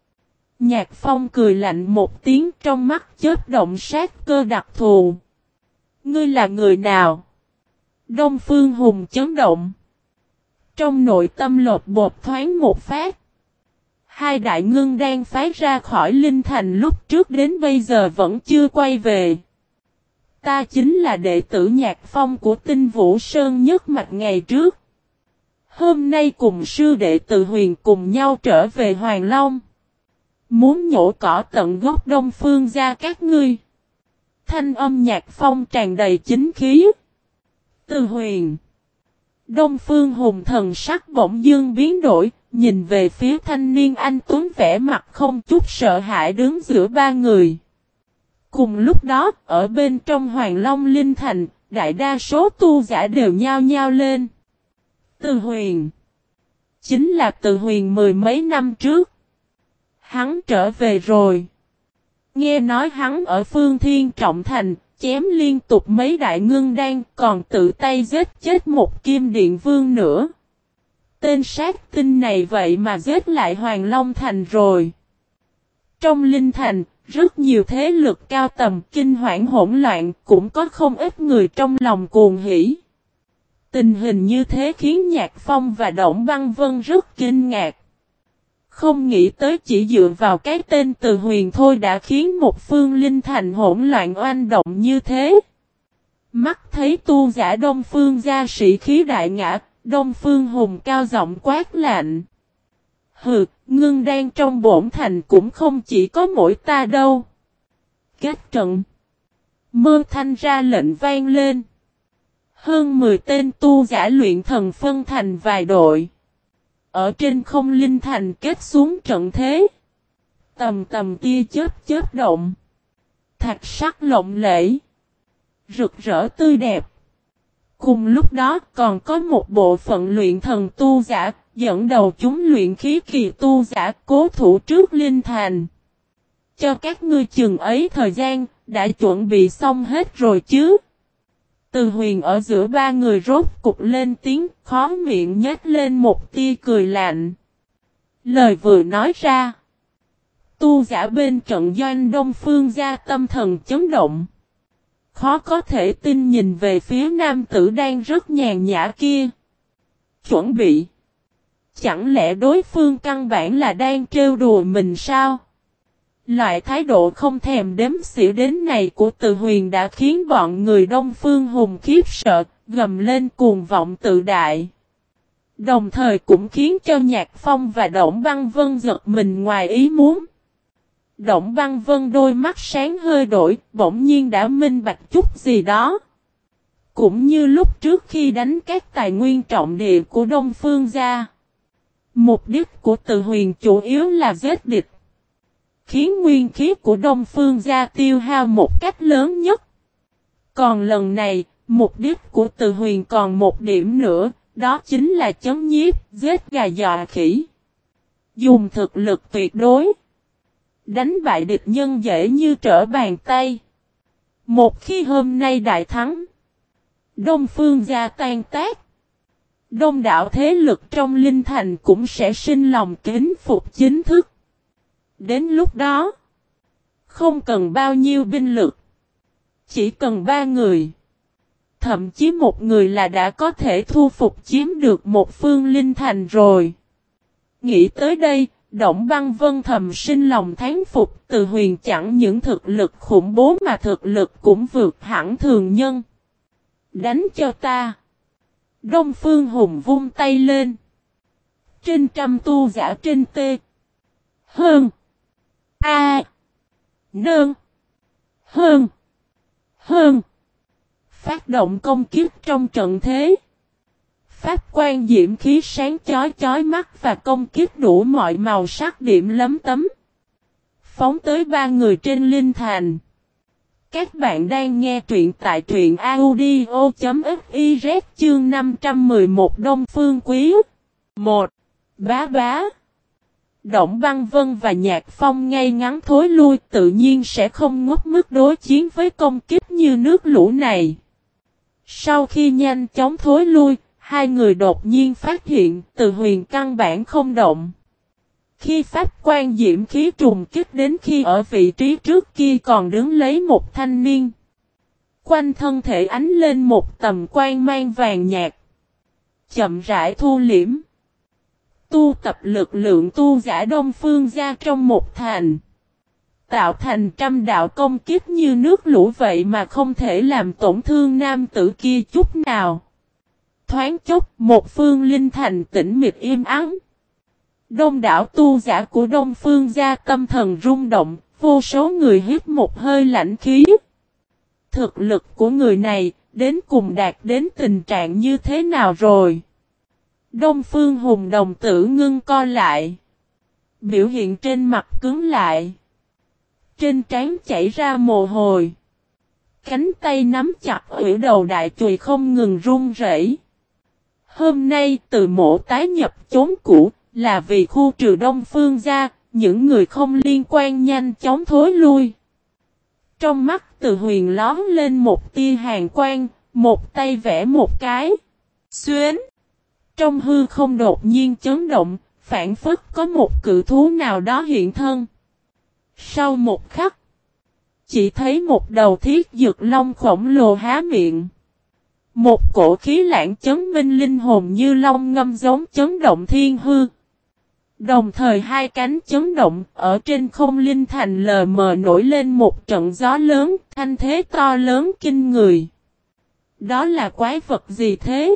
Nhạc Phong cười lạnh một tiếng, trong mắt chớp động sát cơ đặc thù. Ngươi là người nào? Đông Phương Hùng chấn động. Trong nội tâm lột bột thoáng một phát. Hai đại ngưng đang phái ra khỏi Linh Thành lúc trước đến bây giờ vẫn chưa quay về. Ta chính là đệ tử Nhạc Phong của Tinh Vũ Sơn nhất mạch ngày trước. Hôm nay cùng sư đệ Từ Huyền cùng nhau trở về Hoàng Long. Muốn nhổ cỏ tận gốc Đông Phương gia các ngươi. Thanh âm Nhạc Phong tràn đầy chính khí. Từ Huyền. Đông Phương Hùng thần sắc bỗng dưng biến đổi, nhìn về phía thanh niên anh tuấn vẻ mặt không chút sợ hãi đứng giữa ba người. Cùng lúc đó, ở bên trong Hoàng Long Linh Thành, đại đa số tu giả đều nhao nhao lên. Từ Huyền. Chính là Từ Huyền mười mấy năm trước. Hắn trở về rồi. Nghe nói hắn ở Phương Thiên Trọng Thành, chém liên tục mấy đại ngưng đan, còn tự tay giết chết một kim điện vương nữa. Tên sát tinh này vậy mà giết lại Hoàng Long Thành rồi. Trong Linh Thành, rất nhiều thế lực cao tầm kinh hoảng hỗn loạn, cũng có không ít người trong lòng cuồng hỉ. Tình hình như thế khiến Nhạc Phong và Đổng Băng Vân rất kinh ngạc. Không nghĩ tới chỉ dựa vào cái tên Từ Huyền thôi đã khiến một phương Linh Thành hỗn loạn oanh động như thế. Mắt thấy tu giả Đông Phương gia sĩ khí đại ngã, Đông Phương Hùng cao giọng quát lạnh. Hừ, ngưng đang trong bổn thành cũng không chỉ có mỗi ta đâu. Kết trận. Mơ thanh ra lệnh vang lên. Hơn mười tên tu giả luyện thần phân thành vài đội. Ở trên không Linh Thành kết xuống trận thế. Tầm tầm tia chớp chớp động. Thạch sắc lộng lẫy. Rực rỡ tươi đẹp. Cùng lúc đó còn có một bộ phận luyện thần tu giả, dẫn đầu chúng luyện khí kỳ tu giả cố thủ trước Linh Thành. Cho các ngươi chừng ấy thời gian, đã chuẩn bị xong hết rồi chứ. Từ Huyền ở giữa ba người rốt cục lên tiếng, khó miệng nhếch lên một tia cười lạnh. Lời vừa nói ra. Tu giả bên trận doanh Đông Phương gia tâm thần chấn động. Khó có thể tin nhìn về phía nam tử đang rất nhàn nhã kia. Chuẩn bị. Chẳng lẽ đối phương căn bản là đang trêu đùa mình sao? Loại thái độ không thèm đếm xỉa đến này của Từ Huyền đã khiến bọn người Đông Phương Hùng khiếp sợ, gầm lên cuồng vọng tự đại. Đồng thời cũng khiến cho Nhạc Phong và Đổng Băng Vân giật mình ngoài ý muốn. Đổng Băng Vân đôi mắt sáng hơi đổi, bỗng nhiên đã minh bạch chút gì đó. Cũng như lúc trước khi đánh các tài nguyên trọng địa của Đông Phương gia. Mục đích của Từ Huyền chủ yếu là giết địch. Khiến nguyên khí của Đông Phương gia tiêu hao một cách lớn nhất. Còn lần này, mục đích của Từ Huyền còn một điểm nữa, đó chính là chấm nhiếp, giết gà dọa khỉ. Dùng thực lực tuyệt đối. Đánh bại địch nhân dễ như trở bàn tay. Một khi hôm nay đại thắng, Đông Phương gia tan tác. Đông đảo thế lực trong Linh Thành cũng sẽ sinh lòng kính phục chính thức. Đến lúc đó, không cần bao nhiêu binh lực, chỉ cần ba người, thậm chí một người là đã có thể thu phục chiếm được một phương Linh Thành rồi. Nghĩ tới đây, Đổng Băng Vân thầm sinh lòng thán phục. Từ Huyền chẳng những thực lực khủng bố mà thực lực cũng vượt hẳn thường nhân. Đánh cho ta. Đông Phương Hùng vung tay lên. Trên trăm tu giả trên tê. Hơn. A. Nương. Hơn. Hơn. Phát động công kích trong trận thế. Pháp quan diễm khí sáng chói chói mắt và công kích đủ mọi màu sắc điểm lấm tấm. Phóng tới ba người trên Linh Thành. Các bạn đang nghe truyện tại truyện audio chấm fiz chương năm trăm mười một Đông Phương Quý. một. Bá bá. Đổng Băng Vân và Nhạc Phong ngay ngắn thối lui tự nhiên sẽ không ngốc mức đối chiến với công kích như nước lũ này. Sau khi nhanh chóng thối lui, hai người đột nhiên phát hiện Từ Huyền căn bản không động. Khi pháp quan diễm khí trùng kích đến khi ở vị trí trước kia còn đứng lấy một thanh niên. Quanh thân thể ánh lên một tầm quang mang vàng nhạt. Chậm rãi thu liễm. Tu tập lực lượng tu giả Đông Phương gia trong một thành. Tạo thành trăm đạo công kiếp như nước lũ vậy mà không thể làm tổn thương nam tử kia chút nào. Thoáng chốc một phương linh thành tĩnh mịch im ắng. Đông đảo tu giả của Đông Phương gia tâm thần rung động, vô số người hít một hơi lãnh khí. Thực lực của người này đến cùng đạt đến tình trạng như thế nào rồi? Đông Phương Hùng đồng tử ngưng co lại. Biểu hiện trên mặt cứng lại. Trên trán chảy ra mồ hôi. Cánh tay nắm chặt ủy đầu đại chùy không ngừng run rẩy. Hôm nay từ mộ tái nhập chốn cũ là vì khu trừ Đông Phương gia, những người không liên quan nhanh chóng thối lui. Trong mắt Từ Huyền lón lên một tia hàn quang, một tay vẽ một cái. Xuyến. Trong hư không đột nhiên chấn động, phản phất có một cự thú nào đó hiện thân. Sau một khắc, chỉ thấy một đầu thiết dược long khổng lồ há miệng. Một cổ khí lãng chấn minh linh hồn như long ngâm giống chấn động thiên hư. Đồng thời hai cánh chấn động, ở trên không linh thành lờ mờ nổi lên một trận gió lớn, thanh thế to lớn kinh người. Đó là quái vật gì thế?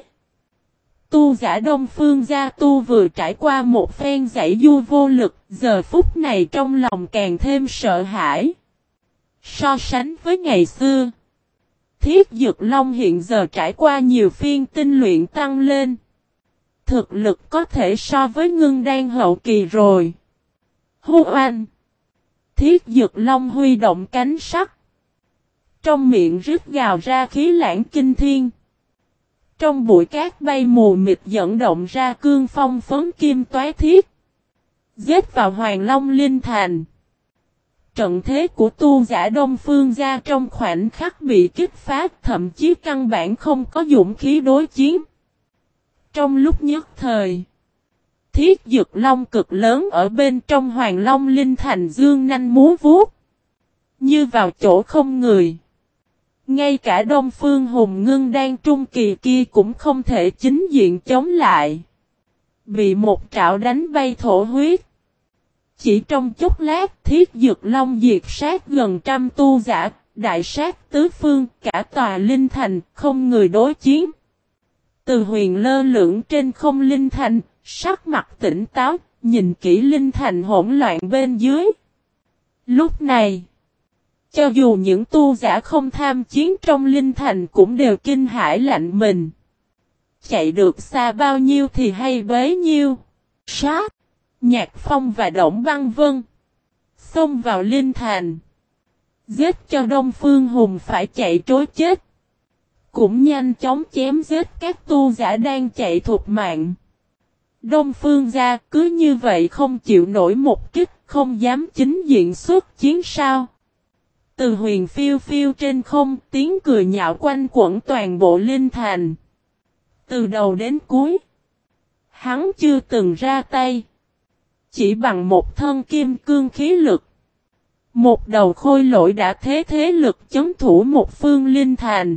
Tu giả Đông Phương gia tu vừa trải qua một phen giải du vô lực, giờ phút này trong lòng càng thêm sợ hãi. So sánh với ngày xưa, Thiết Dược Long hiện giờ trải qua nhiều phiên tinh luyện tăng lên. Thực lực có thể so với ngưng đan hậu kỳ rồi. Hô oanh! Thiết Dược Long huy động cánh sắt. Trong miệng rít gào ra khí lãng kinh thiên. Trong bụi cát bay mù mịt dẫn động ra cương phong phấn kim toái thiết. Giết vào Hoàng Long Linh Thành. Trận thế của tu giả Đông Phương gia trong khoảnh khắc bị kích phát, thậm chí căn bản không có dũng khí đối chiến. Trong lúc nhất thời, Thiết Dược Long cực lớn ở bên trong Hoàng Long Linh Thành dương nanh múa vuốt, như vào chỗ không người. Ngay cả Đông Phương Hùng ngưng đan trung kỳ kia cũng không thể chính diện chống lại. Bị một trảo đánh bay thổ huyết. Chỉ trong chốc lát, Thiết Dược Long diệt sát gần trăm tu giả, đại sát tứ phương, cả tòa linh thành, không người đối chiến. Từ Huyền lơ lửng trên không linh thành, sắc mặt tỉnh táo, nhìn kỹ linh thành hỗn loạn bên dưới. Lúc này, cho dù những tu giả không tham chiến trong linh thành cũng đều kinh hãi lạnh mình. Chạy được xa bao nhiêu thì hay bấy nhiêu. Sát, Nhạc Phong và Đổng Băng Vân xông vào linh thành, giết cho Đông Phương Hùng phải chạy trối chết. Cũng nhanh chóng chém giết các tu giả đang chạy thục mạng. Đông Phương gia cứ như vậy không chịu nổi một kích, không dám chính diện xuất chiến sao. Từ Huyền phiêu phiêu trên không, tiếng cười nhạo quanh quẩn toàn bộ linh thành. Từ đầu đến cuối, hắn chưa từng ra tay. Chỉ bằng một thân kim cương khí lực, một đầu khôi lỗi đã thế thế lực chấn thủ một phương linh thành.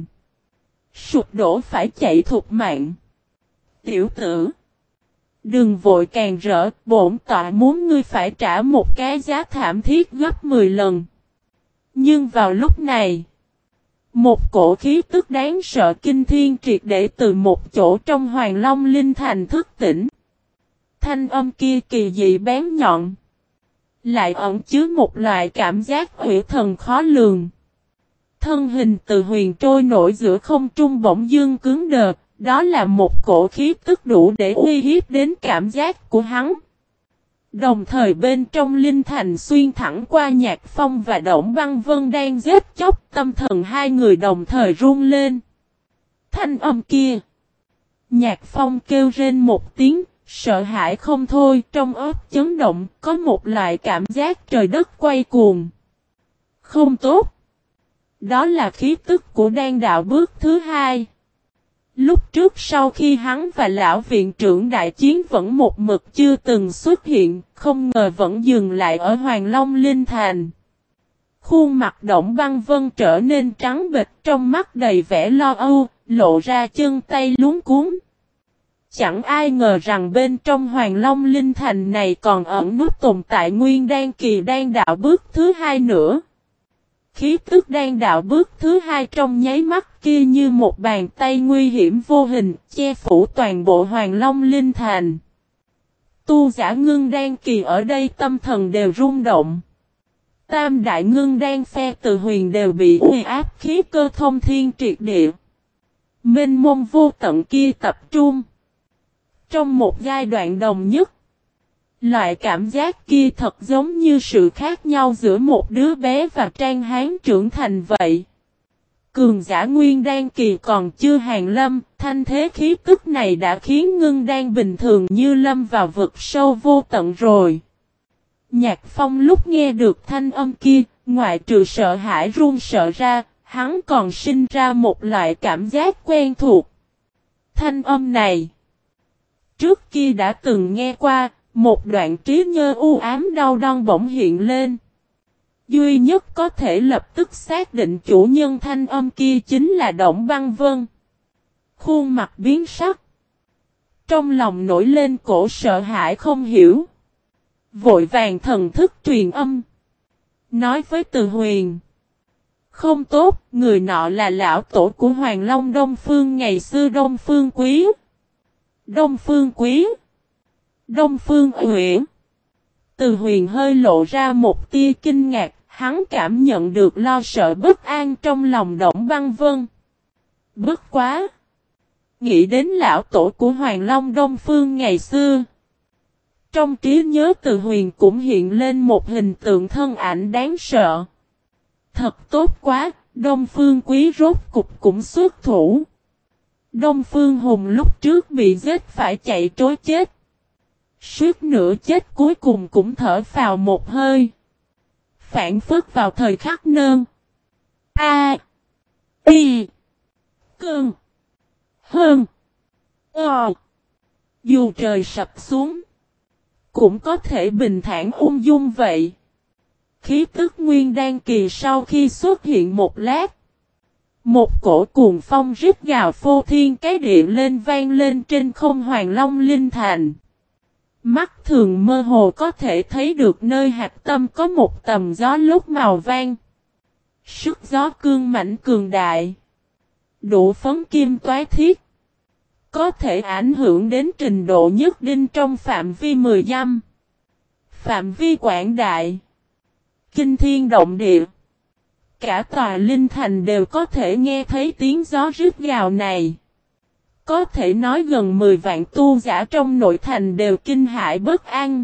Sụp đổ phải chạy thục mạng. Tiểu tử, đừng vội càng rỡ, bổn tọa muốn ngươi phải trả một cái giá thảm thiết gấp mười lần. Nhưng vào lúc này, một cổ khí tức đáng sợ kinh thiên triệt để từ một chỗ trong Hoàng Long Linh Thành thức tỉnh. Thanh âm kia kỳ dị bén nhọn, lại ẩn chứa một loại cảm giác ủy thần khó lường. Thân hình Từ Huyền trôi nổi giữa không trung bỗng dưng cứng đờ, đó là một cổ khí tức đủ để uy hiếp đến cảm giác của hắn. Đồng thời bên trong linh thành xuyên thẳng qua Nhạc Phong và Đổng Băng Vân đang giết chóc, tâm thần hai người đồng thời run lên. Thanh âm kia, Nhạc Phong kêu rên một tiếng, sợ hãi không thôi, trong óc chấn động, có một loại cảm giác trời đất quay cuồng. Không tốt. Đó là khí tức của đan đạo bước thứ hai. Lúc trước sau khi hắn và lão viện trưởng đại chiến vẫn một mực chưa từng xuất hiện, không ngờ vẫn dừng lại ở Hoàng Long Linh Thành. Khuôn mặt Đổng Băng Vân trở nên trắng bệch, trong mắt đầy vẻ lo âu, lộ ra chân tay luống cuống. Chẳng ai ngờ rằng bên trong Hoàng Long Linh Thành này còn ẩn nút tồn tại nguyên đan kỳ đan đạo bước thứ hai nữa. Khí tức đan đạo bước thứ hai trong nháy mắt kia như một bàn tay nguy hiểm vô hình, che phủ toàn bộ Hoàng Long Linh Thành. Tu giả ngưng đan kỳ ở đây tâm thần đều rung động. Tam đại ngưng đan phe Từ Huyền đều bị uy áp khí cơ thông thiên triệt địa. Mênh mông vô tận kia tập trung. Trong một giai đoạn đồng nhất, loại cảm giác kia thật giống như sự khác nhau giữa một đứa bé và Trang Hán trưởng thành vậy. Cường giả nguyên đan kỳ còn chưa hàng lâm, thanh thế khí tức này đã khiến ngưng đan bình thường như lâm vào vực sâu vô tận rồi. Nhạc Phong lúc nghe được thanh âm kia, ngoại trừ sợ hãi run sợ ra, hắn còn sinh ra một loại cảm giác quen thuộc. Thanh âm này, trước kia đã từng nghe qua, một đoạn trí nhớ u ám đau đớn bỗng hiện lên. Duy nhất có thể lập tức xác định chủ nhân thanh âm kia chính là Đổng Băng Vân. Khuôn mặt biến sắc. Trong lòng nổi lên cổ sợ hãi không hiểu. Vội vàng thần thức truyền âm. Nói với Từ Huyền. Không tốt, người nọ là lão tổ của Hoàng Long Đông Phương ngày xưa Đông Phương Quý. Đông Phương Quý. Đông Phương Uyển. Từ Huyền hơi lộ ra một tia kinh ngạc, hắn cảm nhận được lo sợ bất an trong lòng Đổng Băng Vân. Bất quá! Nghĩ đến lão tổ của Hoàng Long Đông Phương ngày xưa. Trong trí nhớ Từ Huyền cũng hiện lên một hình tượng thân ảnh đáng sợ. Thật tốt quá, Đông Phương Quý rốt cục cũng xuất thủ. Đông Phương Hùng lúc trước bị giết phải chạy trối chết. Suýt nữa chết cuối cùng cũng thở phào một hơi. Phản phất vào thời khắc nơn. A. Y. Cơn. Hơn. Ờ. Dù trời sập xuống. Cũng có thể bình thản ung dung vậy. Khí tức nguyên đan kỳ sau khi xuất hiện một lát. Một cổ cuồng phong rít gào phô thiên cái địa lên vang lên trên không Hoàng Long Linh Thành. Mắt thường mơ hồ có thể thấy được nơi hạt tâm có một tầm gió lúc màu vàng. Sức gió cương mãnh cường đại. Đủ phấn kim toái thiết. Có thể ảnh hưởng đến trình độ nhất định trong phạm vi mười dặm. Phạm vi quảng đại. Kinh thiên động địa. Cả tòa linh thành đều có thể nghe thấy tiếng gió rít gào này. Có thể nói gần mười vạn tu giả trong nội thành đều kinh hãi bất an.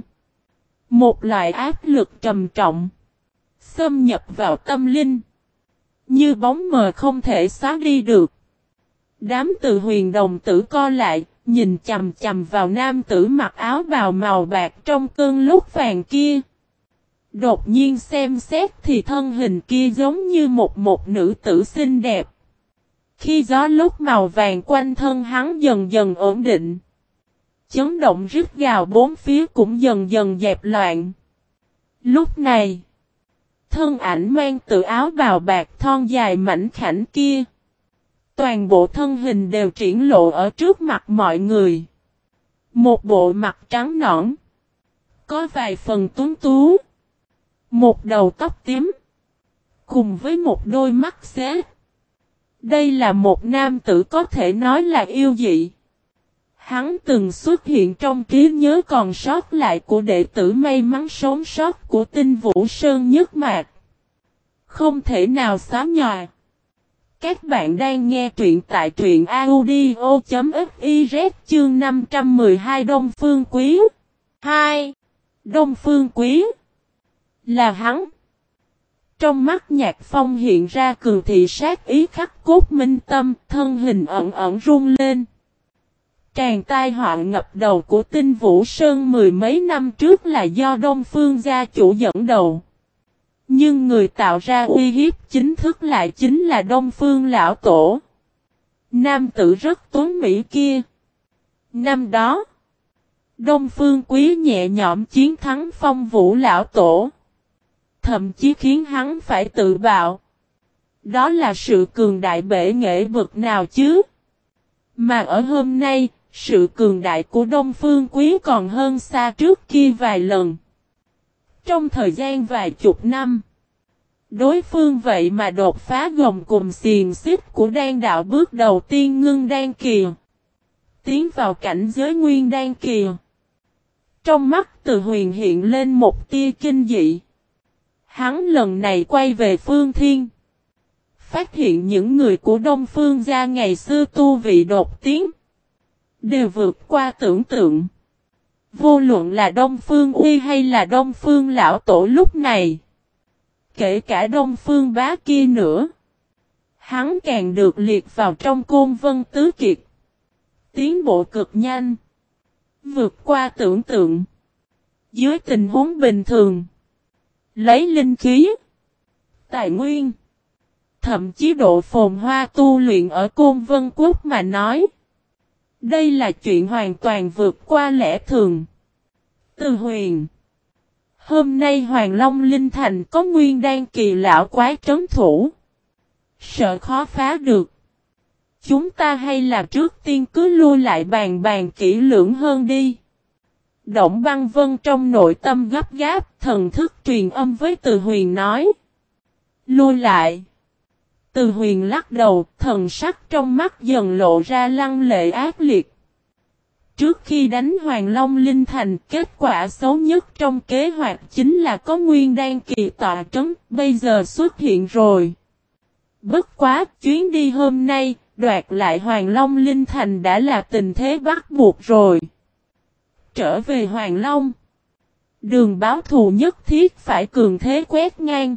Một loại áp lực trầm trọng. Xâm nhập vào tâm linh. Như bóng mờ không thể xóa đi được. Đám Từ Huyền đồng tử co lại, nhìn chầm chầm vào nam tử mặc áo bào màu bạc trong cơn lúc vàng kia. Đột nhiên xem xét thì thân hình kia giống như một một nữ tử xinh đẹp. Khi gió lúc màu vàng quanh thân hắn dần dần ổn định. Chấn động rít gào bốn phía cũng dần dần dẹp loạn. Lúc này, thân ảnh mang tự áo bào bạc thon dài mảnh khảnh kia. Toàn bộ thân hình đều triển lộ ở trước mặt mọi người. Một bộ mặt trắng nõn. Có vài phần tuấn tú. Một đầu tóc tím. Cùng với một đôi mắt xếp. Đây là một nam tử có thể nói là yêu dị. Hắn từng xuất hiện trong trí nhớ còn sót lại của đệ tử may mắn sống sót của Tinh Vũ Sơn Nhất Mạc. Không thể nào xóa nhòa. Các bạn đang nghe truyện tại truyện audio.fiz chương năm trăm mười hai Đông Phương Quý. hai. Đông Phương Quý. Là hắn. Trong mắt Nhạc Phong hiện ra cường thị sát ý khắc cốt minh tâm, thân hình ẩn ẩn run lên. Tràn tai họa ngập đầu của Tinh Vũ Sơn mười mấy năm trước là do Đông Phương gia chủ dẫn đầu. Nhưng người tạo ra uy hiếp chính thức lại chính là Đông Phương lão tổ. Nam tử rất tuấn mỹ kia. Năm đó, Đông Phương Quý nhẹ nhõm chiến thắng Phong Vũ lão tổ. Thậm chí khiến hắn phải tự bạo. Đó là sự cường đại bể nghệ bực nào chứ? Mà ở hôm nay, sự cường đại của Đông Phương Quý còn hơn xa trước kia vài lần. Trong thời gian vài chục năm, đối phương vậy mà đột phá gồng cùng xiềng xích của đan đạo bước đầu tiên ngưng đan kỳ. Tiến vào cảnh giới nguyên đan kỳ. Trong mắt Từ Huyền hiện lên một tia kinh dị. Hắn lần này quay về Phương Thiên. Phát hiện những người của Đông Phương gia ngày xưa tu vị đột tiến. Đều vượt qua tưởng tượng. Vô luận là Đông Phương Uy hay là Đông Phương Lão Tổ lúc này. Kể cả Đông Phương Bá kia nữa. Hắn càng được liệt vào trong Côn Vân Tứ Kiệt. Tiến bộ cực nhanh. Vượt qua tưởng tượng. Dưới tình huống bình thường. Lấy linh khí. Tài nguyên. Thậm chí độ phồn hoa tu luyện ở Côn Vân Quốc mà nói. Đây là chuyện hoàn toàn vượt qua lẽ thường. Từ Huyền. Hôm nay Hoàng Long Linh Thành có nguyên đan kỳ lão quái trấn thủ. Sợ khó phá được. Chúng ta hay là trước tiên cứ lui lại bàn bàn kỹ lưỡng hơn đi. Động Băng Vân trong nội tâm gấp gáp, thần thức truyền âm với Từ Huyền nói. Lui lại. Từ Huyền lắc đầu, thần sắc trong mắt dần lộ ra lăng lệ ác liệt. Trước khi đánh Hoàng Long Linh Thành, kết quả xấu nhất trong kế hoạch chính là có nguyên đan kỳ tọa trấn, bây giờ xuất hiện rồi. Bất quá, chuyến đi hôm nay, đoạt lại Hoàng Long Linh Thành đã là tình thế bắt buộc rồi. Trở về Hoàng Long. Đường báo thù nhất thiết phải cường thế quét ngang.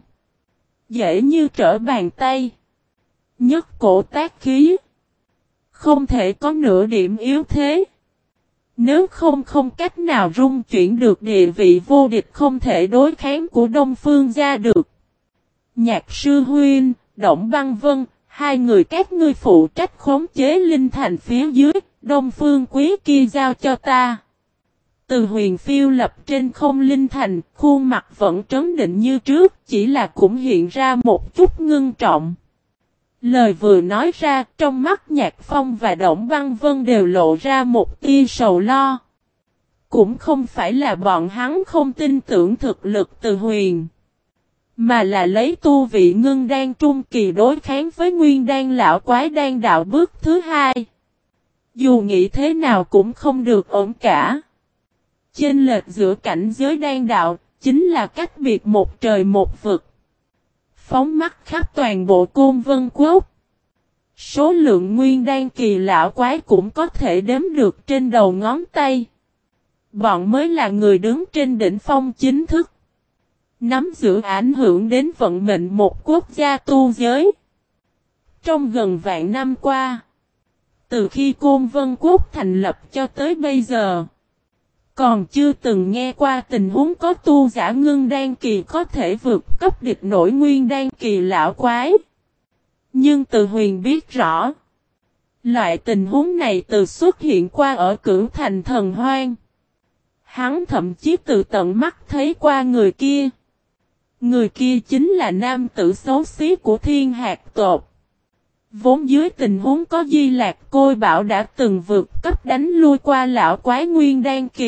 Dễ như trở bàn tay. Nhất cổ tác khí. Không thể có nửa điểm yếu thế. Nếu không không cách nào rung chuyển được địa vị vô địch không thể đối kháng của Đông Phương gia được. Nhạc sư huynh, Động Băng Vân, hai người các ngươi phụ trách khống chế Linh Thành phía dưới, Đông Phương Quý kia giao cho ta. Từ Huyền phiêu lập trên không Linh Thành, khuôn mặt vẫn trấn định như trước, chỉ là cũng hiện ra một chút ngưng trọng. Lời vừa nói ra, trong mắt Nhạc Phong và Động Băng Vân đều lộ ra một tia sầu lo. Cũng không phải là bọn hắn không tin tưởng thực lực Từ Huyền, mà là lấy tu vị ngưng đan trung kỳ đối kháng với nguyên đan lão quái đan đạo bước thứ hai. Dù nghĩ thế nào cũng không được ổn cả. Chênh lệch giữa cảnh giới đan đạo, chính là cách biệt một trời một vực. Phóng mắt khắp toàn bộ Côn Vân Quốc. Số lượng nguyên đan kỳ lão quái cũng có thể đếm được trên đầu ngón tay. Bọn mới là người đứng trên đỉnh phong chính thức. Nắm giữ ảnh hưởng đến vận mệnh một quốc gia tu giới. Trong gần vạn năm qua, từ khi Côn Vân Quốc thành lập cho tới bây giờ, còn chưa từng nghe qua tình huống có tu giả ngưng đan kỳ có thể vượt cấp địch nổi nguyên đan kỳ lão quái. Nhưng Từ Huyền biết rõ, loại tình huống này từ xuất hiện qua ở Cửu Thành Thần Hoang. Hắn thậm chí từ tận mắt thấy qua người kia. Người kia chính là nam tử xấu xí của Thiên Hạc tộc. Vốn dưới tình huống có Di Lạc Côi Bảo đã từng vượt cấp đánh lui qua lão quái nguyên đan kỳ.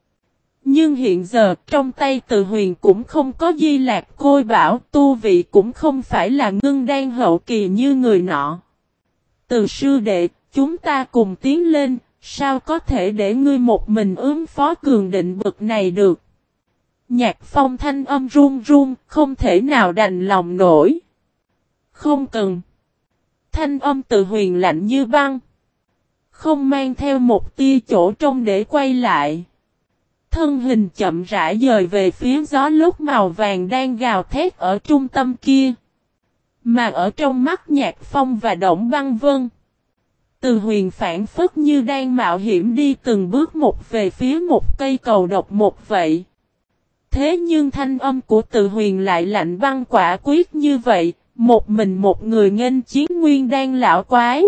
Nhưng hiện giờ trong tay Từ Huyền cũng không có Di Lạc Côi Bảo, tu vị cũng không phải là ngưng đan hậu kỳ như người nọ. Từ sư đệ, chúng ta cùng tiến lên, sao có thể để ngươi một mình ứng phó cường định bực này được. Nhạc Phong thanh âm run run, không thể nào đành lòng nổi. Không cần. Thanh âm Từ Huyền lạnh như băng. Không mang theo một tia chỗ trông để quay lại. Thân hình chậm rãi dời về phía gió lốc màu vàng đang gào thét ở trung tâm kia. Mà ở trong mắt Nhạc Phong và Động Băng Vân, Từ Huyền phản phất như đang mạo hiểm đi từng bước một về phía một cây cầu độc một vậy. Thế nhưng thanh âm của Từ Huyền lại lạnh băng quả quyết như vậy, một mình một người nghênh chiến nguyên đan lão quái.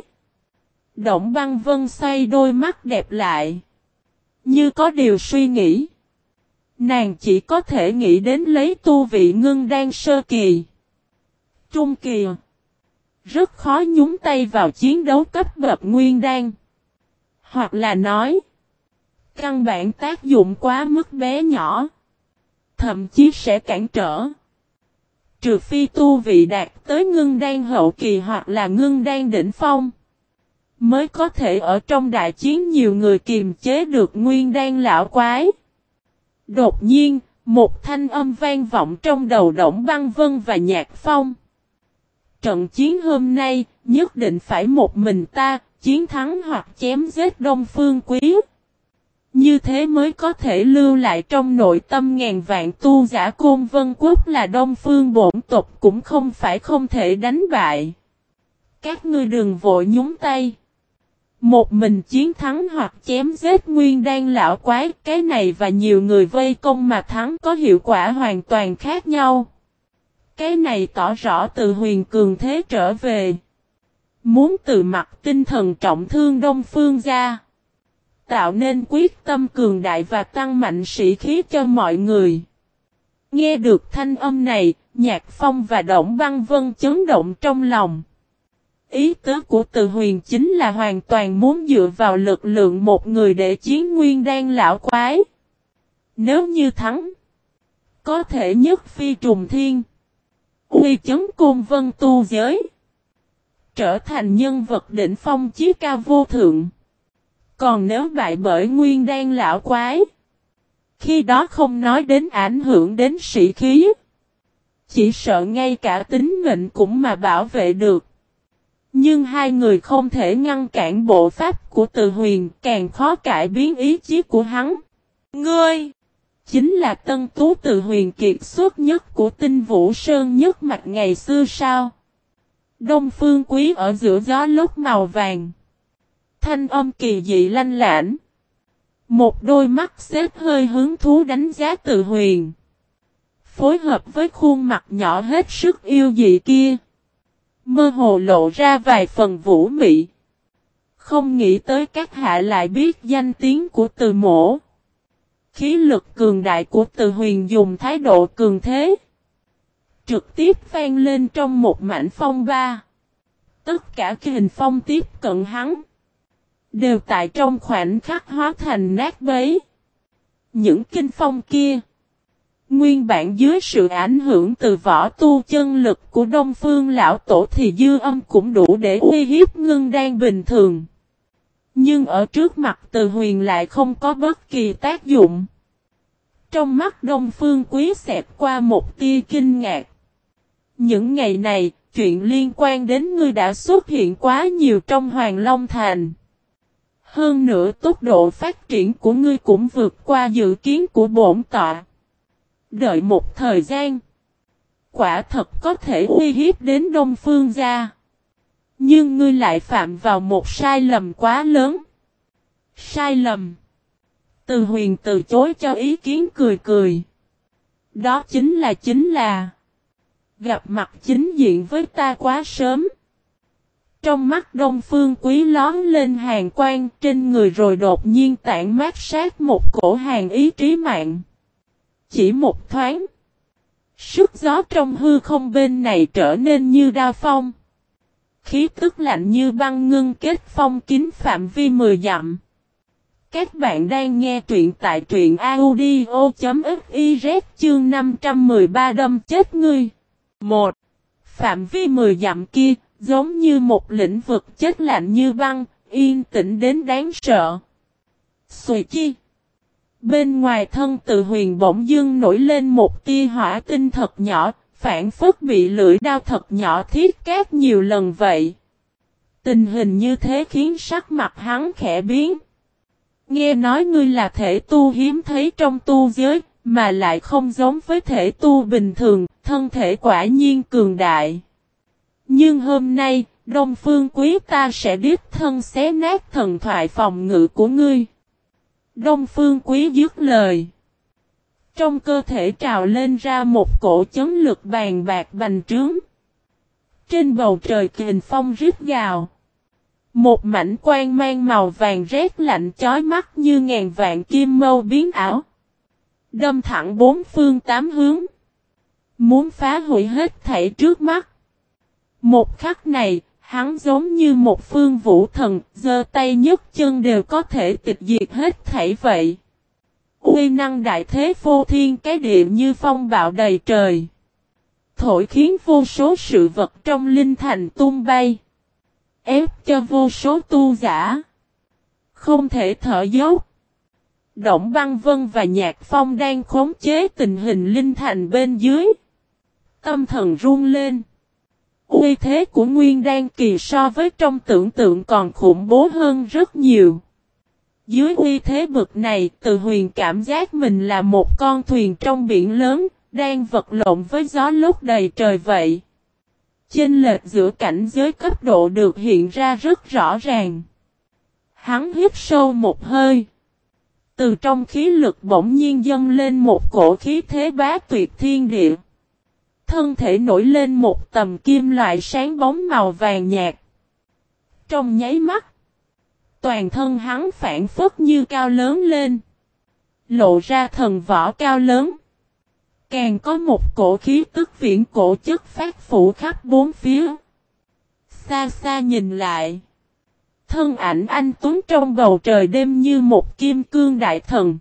Động Băng Vân xoay đôi mắt đẹp lại, như có điều suy nghĩ. Nàng chỉ có thể nghĩ đến lấy tu vị ngưng đan sơ kỳ. Trung kỳ. Rất khó nhúng tay vào chiến đấu cấp bậc nguyên đan. Hoặc là nói, căn bản tác dụng quá mức bé nhỏ. Thậm chí sẽ cản trở. Trừ phi tu vị đạt tới ngưng đan hậu kỳ hoặc là ngưng đan đỉnh phong. Mới có thể ở trong đại chiến nhiều người kiềm chế được nguyên đan lão quái. Đột nhiên, một thanh âm vang vọng trong đầu Đổng Băng Vân và Nhạc Phong. Trận chiến hôm nay, nhất định phải một mình ta, chiến thắng hoặc chém giết Đông Phương Quý. Như thế mới có thể lưu lại trong nội tâm ngàn vạn tu giả Côn Vân Quốc là Đông Phương bổn tộc cũng không phải không thể đánh bại. Các ngươi đừng vội nhúng tay. Một mình chiến thắng hoặc chém giết nguyên đan lão quái, cái này và nhiều người vây công mà thắng có hiệu quả hoàn toàn khác nhau. Cái này tỏ rõ Từ Huyền cường thế trở về. Muốn từ mặt tinh thần trọng thương Đông Phương gia. Tạo nên quyết tâm cường đại và tăng mạnh sĩ khí cho mọi người. Nghe được thanh âm này, Nhạc Phong và Đổng Băng Vân chấn động trong lòng. Ý tứ của Từ Huyền chính là hoàn toàn muốn dựa vào lực lượng một người để chiến nguyên đan lão quái. Nếu như thắng, có thể nhất phi trùng thiên, uy chấn Côn Vân tu giới, trở thành nhân vật đỉnh phong chí cao vô thượng. Còn nếu bại bởi nguyên đan lão quái, khi đó không nói đến ảnh hưởng đến sĩ khí, chỉ sợ ngay cả tính mệnh cũng mà bảo vệ được. Nhưng hai người không thể ngăn cản bộ pháp của Từ Huyền, càng khó cải biến ý chí của hắn. Ngươi, chính là tân tú Từ Huyền kiệt xuất nhất của Tinh Vũ Sơn nhất mạch ngày xưa sao? Đông Phương Quý ở giữa gió lốc màu vàng. Thanh âm kỳ dị lanh lảnh. Một đôi mắt xếp hơi hứng thú đánh giá Từ Huyền. Phối hợp với khuôn mặt nhỏ hết sức yêu dị kia. Mơ hồ lộ ra vài phần vũ mị. Không nghĩ tới các hạ lại biết danh tiếng của Từ mỗ. Khí lực cường đại của Từ Huyền dùng thái độ cường thế. Trực tiếp vang lên trong một mảnh phong ba. Tất cả kình phong tiếp cận hắn. Đều tại trong khoảnh khắc hóa thành nát bấy. Những kinh phong kia. Nguyên bản dưới sự ảnh hưởng từ võ tu chân lực của Đông Phương lão tổ thì dư âm cũng đủ để uy hiếp ngưng đan bình thường. Nhưng ở trước mặt Từ Huyền lại không có bất kỳ tác dụng. Trong mắt Đông Phương Quý xẹt qua một tia kinh ngạc. Những ngày này, chuyện liên quan đến ngươi đã xuất hiện quá nhiều trong Hoàng Long Thành. Hơn nữa tốc độ phát triển của ngươi cũng vượt qua dự kiến của bổn tọa. Đợi một thời gian, quả thật có thể uy hiếp đến Đông Phương gia. Nhưng ngươi lại phạm vào một sai lầm quá lớn. Sai lầm. Từ Huyền từ chối cho ý kiến cười cười. Đó chính là chính là gặp mặt chính diện với ta quá sớm. Trong mắt Đông Phương Quý lón lên hàn quang trên người rồi đột nhiên tản mát sát một cổ hàn ý trí mạng. Chỉ một thoáng, sức gió trong hư không bên này trở nên như đao phong. Khí tức lạnh như băng ngưng kết phong kín phạm vi mười dặm. Các bạn đang nghe truyện tại truyện audio.fiz chương năm trăm mười ba đâm chết ngươi. một. Phạm vi mười dặm kia, giống như một lĩnh vực chết lạnh như băng, yên tĩnh đến đáng sợ. Xùi chi. Bên ngoài thân Từ Huyền bỗng dưng nổi lên một tia hỏa tinh thật nhỏ, phản phất bị lưỡi đao thật nhỏ thiết cát nhiều lần vậy. Tình hình như thế khiến sắc mặt hắn khẽ biến. Nghe nói ngươi là thể tu hiếm thấy trong tu giới, mà lại không giống với thể tu bình thường, thân thể quả nhiên cường đại. Nhưng hôm nay, Đông Phương Quý ta sẽ đích thân xé nát thần thoại phòng ngự của ngươi. Đông Phương Quý dứt lời. Trong cơ thể trào lên ra một cổ chấn lực bàn bạc bành trướng. Trên bầu trời kình phong rít gào. Một mảnh quang mang màu vàng rét lạnh chói mắt như ngàn vạn kim mâu biến ảo. Đâm thẳng bốn phương tám hướng. Muốn phá hủy hết thảy trước mắt. Một khắc này, hắn giống như một phương vũ thần, giơ tay nhấc chân đều có thể tịch diệt hết thảy vậy. Uy năng đại thế phô thiên cái địa như phong bạo đầy trời. Thổi khiến vô số sự vật trong linh thành tung bay. Ép cho vô số tu giả không thể thở dốc. Động Băng Vân và Nhạc Phong đang khống chế tình hình linh thành bên dưới. Tâm thần run lên. Uy thế của Nguyên Đan Kỳ so với trong tưởng tượng còn khủng bố hơn rất nhiều. Dưới uy thế bực này, Từ Huyền cảm giác mình là một con thuyền trong biển lớn, đang vật lộn với gió lốc đầy trời vậy. Chênh lệch giữa cảnh giới cấp độ được hiện ra rất rõ ràng. Hắn hít sâu một hơi. Từ trong khí lực bỗng nhiên dâng lên một cổ khí thế bá tuyệt thiên địa. Thân thể nổi lên một tầm kim loại sáng bóng màu vàng nhạt. Trong nháy mắt, toàn thân hắn phản phất như cao lớn lên. Lộ ra thần võ cao lớn. Càng có một cổ khí tức viễn cổ chất phát phủ khắp bốn phía. Xa xa nhìn lại. Thân ảnh anh tuấn trong bầu trời đêm như một kim cương đại thần.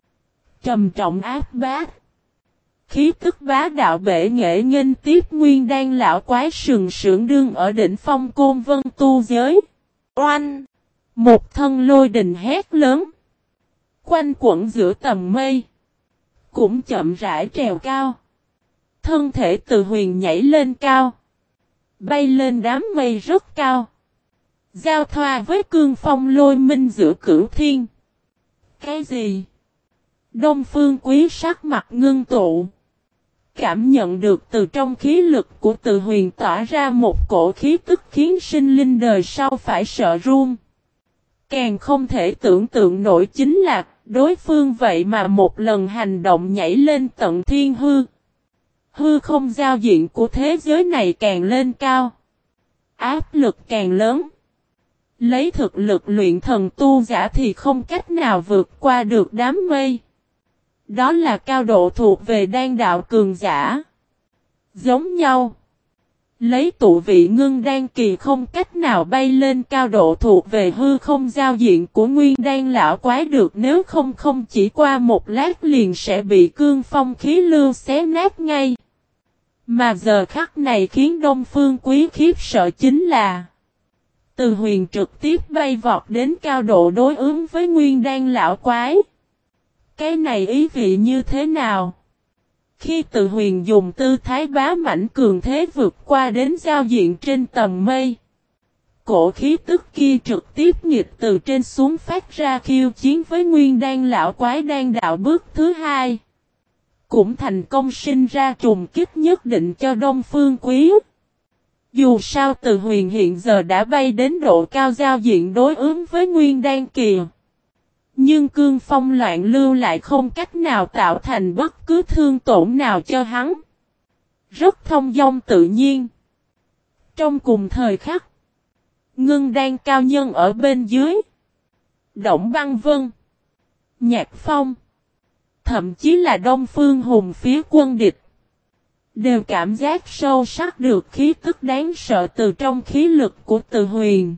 Trầm trọng áp bát. Khí tức bá đạo bể nghệ nghênh tiếp Nguyên Đan lão quái sừng sững đương ở đỉnh phong Côn Vân tu giới. Oanh! Một thân lôi đình hét lớn. Quanh quẩn giữa tầm mây. Cũng chậm rãi trèo cao. Thân thể Từ Huyền nhảy lên cao. Bay lên đám mây rất cao. Giao thoa với cương phong lôi minh giữa cửu thiên. Cái gì? Đông Phương Quý sắc mặt ngưng tụ. Cảm nhận được từ trong khí lực của Từ Huyền tỏa ra một cổ khí tức khiến sinh linh đời sau phải sợ run. Càng không thể tưởng tượng nổi chính là đối phương vậy mà một lần hành động nhảy lên tận thiên hư. Hư không giao diện của thế giới này càng lên cao. Áp lực càng lớn. Lấy thực lực luyện thần tu giả thì không cách nào vượt qua được đám mây. Đó là cao độ thuộc về đan đạo cường giả. Giống nhau. Lấy tụ vị ngưng đan kỳ không cách nào bay lên cao độ thuộc về hư không giao diện của Nguyên Đan lão quái được, nếu không không chỉ qua một lát liền sẽ bị cương phong khí lưu xé nát ngay. Mà giờ khắc này khiến Đông Phương Quý khiếp sợ chính là Từ Huyền trực tiếp bay vọt đến cao độ đối ứng với Nguyên Đan lão quái. Cái này ý vị như thế nào? Khi Từ Huyền dùng tư thái bá mãnh cường thế vượt qua đến giao diện trên tầng mây. Cổ khí tức kia trực tiếp nghịch từ trên xuống phát ra khiêu chiến với Nguyên Đan lão quái đan đạo bước thứ hai. Cũng thành công sinh ra trùng kích nhất định cho Đông Phương Quý. Dù sao Từ Huyền hiện giờ đã bay đến độ cao giao diện đối ứng với Nguyên Đan kỳ. Nhưng cương phong loạn lưu lại không cách nào tạo thành bất cứ thương tổn nào cho hắn. Rất thông dong tự nhiên. Trong cùng thời khắc, Ngưng Đan cao nhân ở bên dưới. Động Băng Vân, Nhạc Phong, thậm chí là Đông Phương Hùng phía quân địch. Đều cảm giác sâu sắc được khí tức đáng sợ từ trong khí lực của Từ Huyền.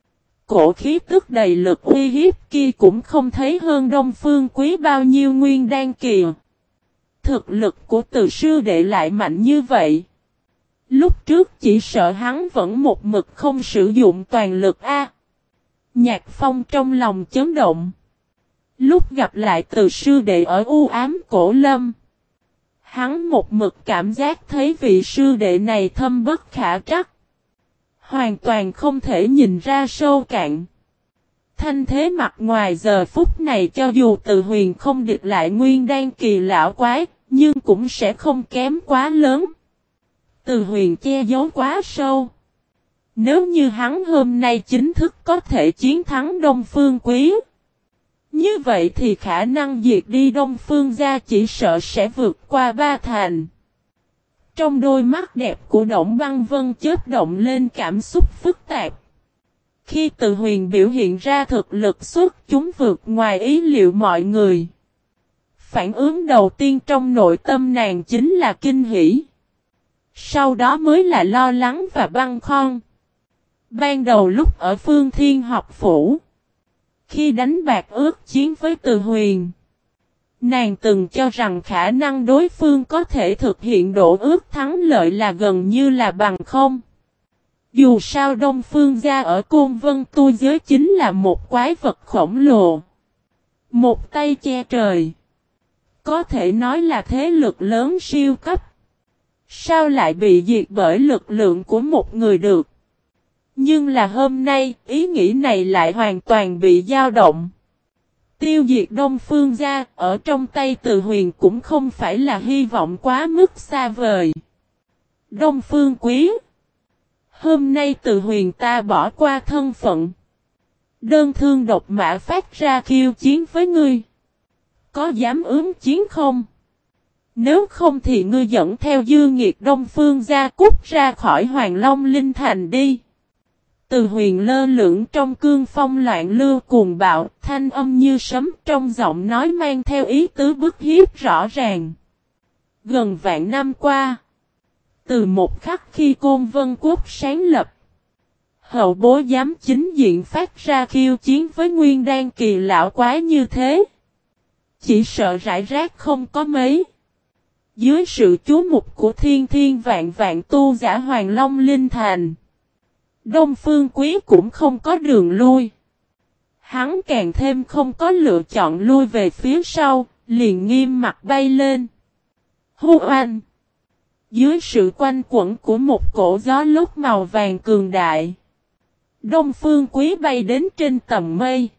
Cổ khí tức đầy lực uy hiếp kia cũng không thấy hơn Đông Phương Quý bao nhiêu Nguyên Đan kỳ. Thực lực của Từ sư đệ lại mạnh như vậy. Lúc trước chỉ sợ hắn vẫn một mực không sử dụng toàn lực a. Nhạc Phong trong lòng chấn động. Lúc gặp lại Từ sư đệ ở u ám cổ lâm, hắn một mực cảm giác thấy vị sư đệ này thâm bất khả trắc. Hoàn toàn không thể nhìn ra sâu cạn. Thanh thế mặt ngoài giờ phút này cho dù Từ Huyền không địch lại Nguyên Đan kỳ lão quái, nhưng cũng sẽ không kém quá lớn. Từ Huyền che giấu quá sâu. Nếu như hắn hôm nay chính thức có thể chiến thắng Đông Phương Quý, như vậy thì khả năng diệt đi Đông Phương gia chỉ sợ sẽ vượt qua ba thành. Trong đôi mắt đẹp của Động Băng Vân chớp động lên cảm xúc phức tạp. Khi Từ Huyền biểu hiện ra thực lực xuất chúng vượt ngoài ý liệu mọi người, Phản ứng đầu tiên trong nội tâm nàng chính là kinh hỉ. Sau đó mới là lo lắng và băn khoăn. Ban đầu lúc ở Phương Thiên học phủ, khi đánh bạc ước chiến với Từ Huyền, nàng từng cho rằng khả năng đối phương có thể thực hiện độ ước thắng lợi là gần như là bằng không. Dù sao Đông Phương gia ở Côn Vân tu giới chính là một quái vật khổng lồ. Một tay che trời. Có thể nói là thế lực lớn siêu cấp. Sao lại bị diệt bởi lực lượng của một người được? Nhưng là hôm nay, ý nghĩ này lại hoàn toàn bị dao động. Tiêu diệt Đông Phương gia, ở trong tay Từ Huyền cũng không phải là hy vọng quá mức xa vời. Đông Phương Quý, hôm nay Từ Huyền ta bỏ qua thân phận, đơn thương độc mã phát ra khiêu chiến với ngươi. Có dám ứng chiến không? Nếu không thì ngươi dẫn theo dư nghiệt Đông Phương gia cút ra khỏi Hoàng Long Linh Thành đi. Từ Huyền lơ lửng trong cương phong loạn lưu cuồng bạo, thanh âm như sấm trong giọng nói mang theo ý tứ bức hiếp rõ ràng. Gần vạn năm qua, từ một khắc khi Côn Vân Quốc sáng lập, hậu bối dám chính diện phát ra khiêu chiến với nguyên đan kỳ lão quái như thế. Chỉ sợ rải rác không có mấy. Dưới sự chú mục của thiên thiên vạn vạn tu giả Hoàng Long Linh Thành, Đông Phương Quý cũng không có đường lui. Hắn càng thêm không có lựa chọn lui về phía sau, liền nghiêm mặt bay lên. Hu oanh! Dưới sự quanh quẩn của một cổ gió lốc màu vàng cường đại, Đông Phương Quý bay đến trên tầm mây.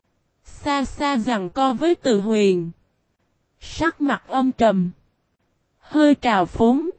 Xa xa giằng co với Từ Huyền. Sắc mặt âm trầm, hơi trào phúng.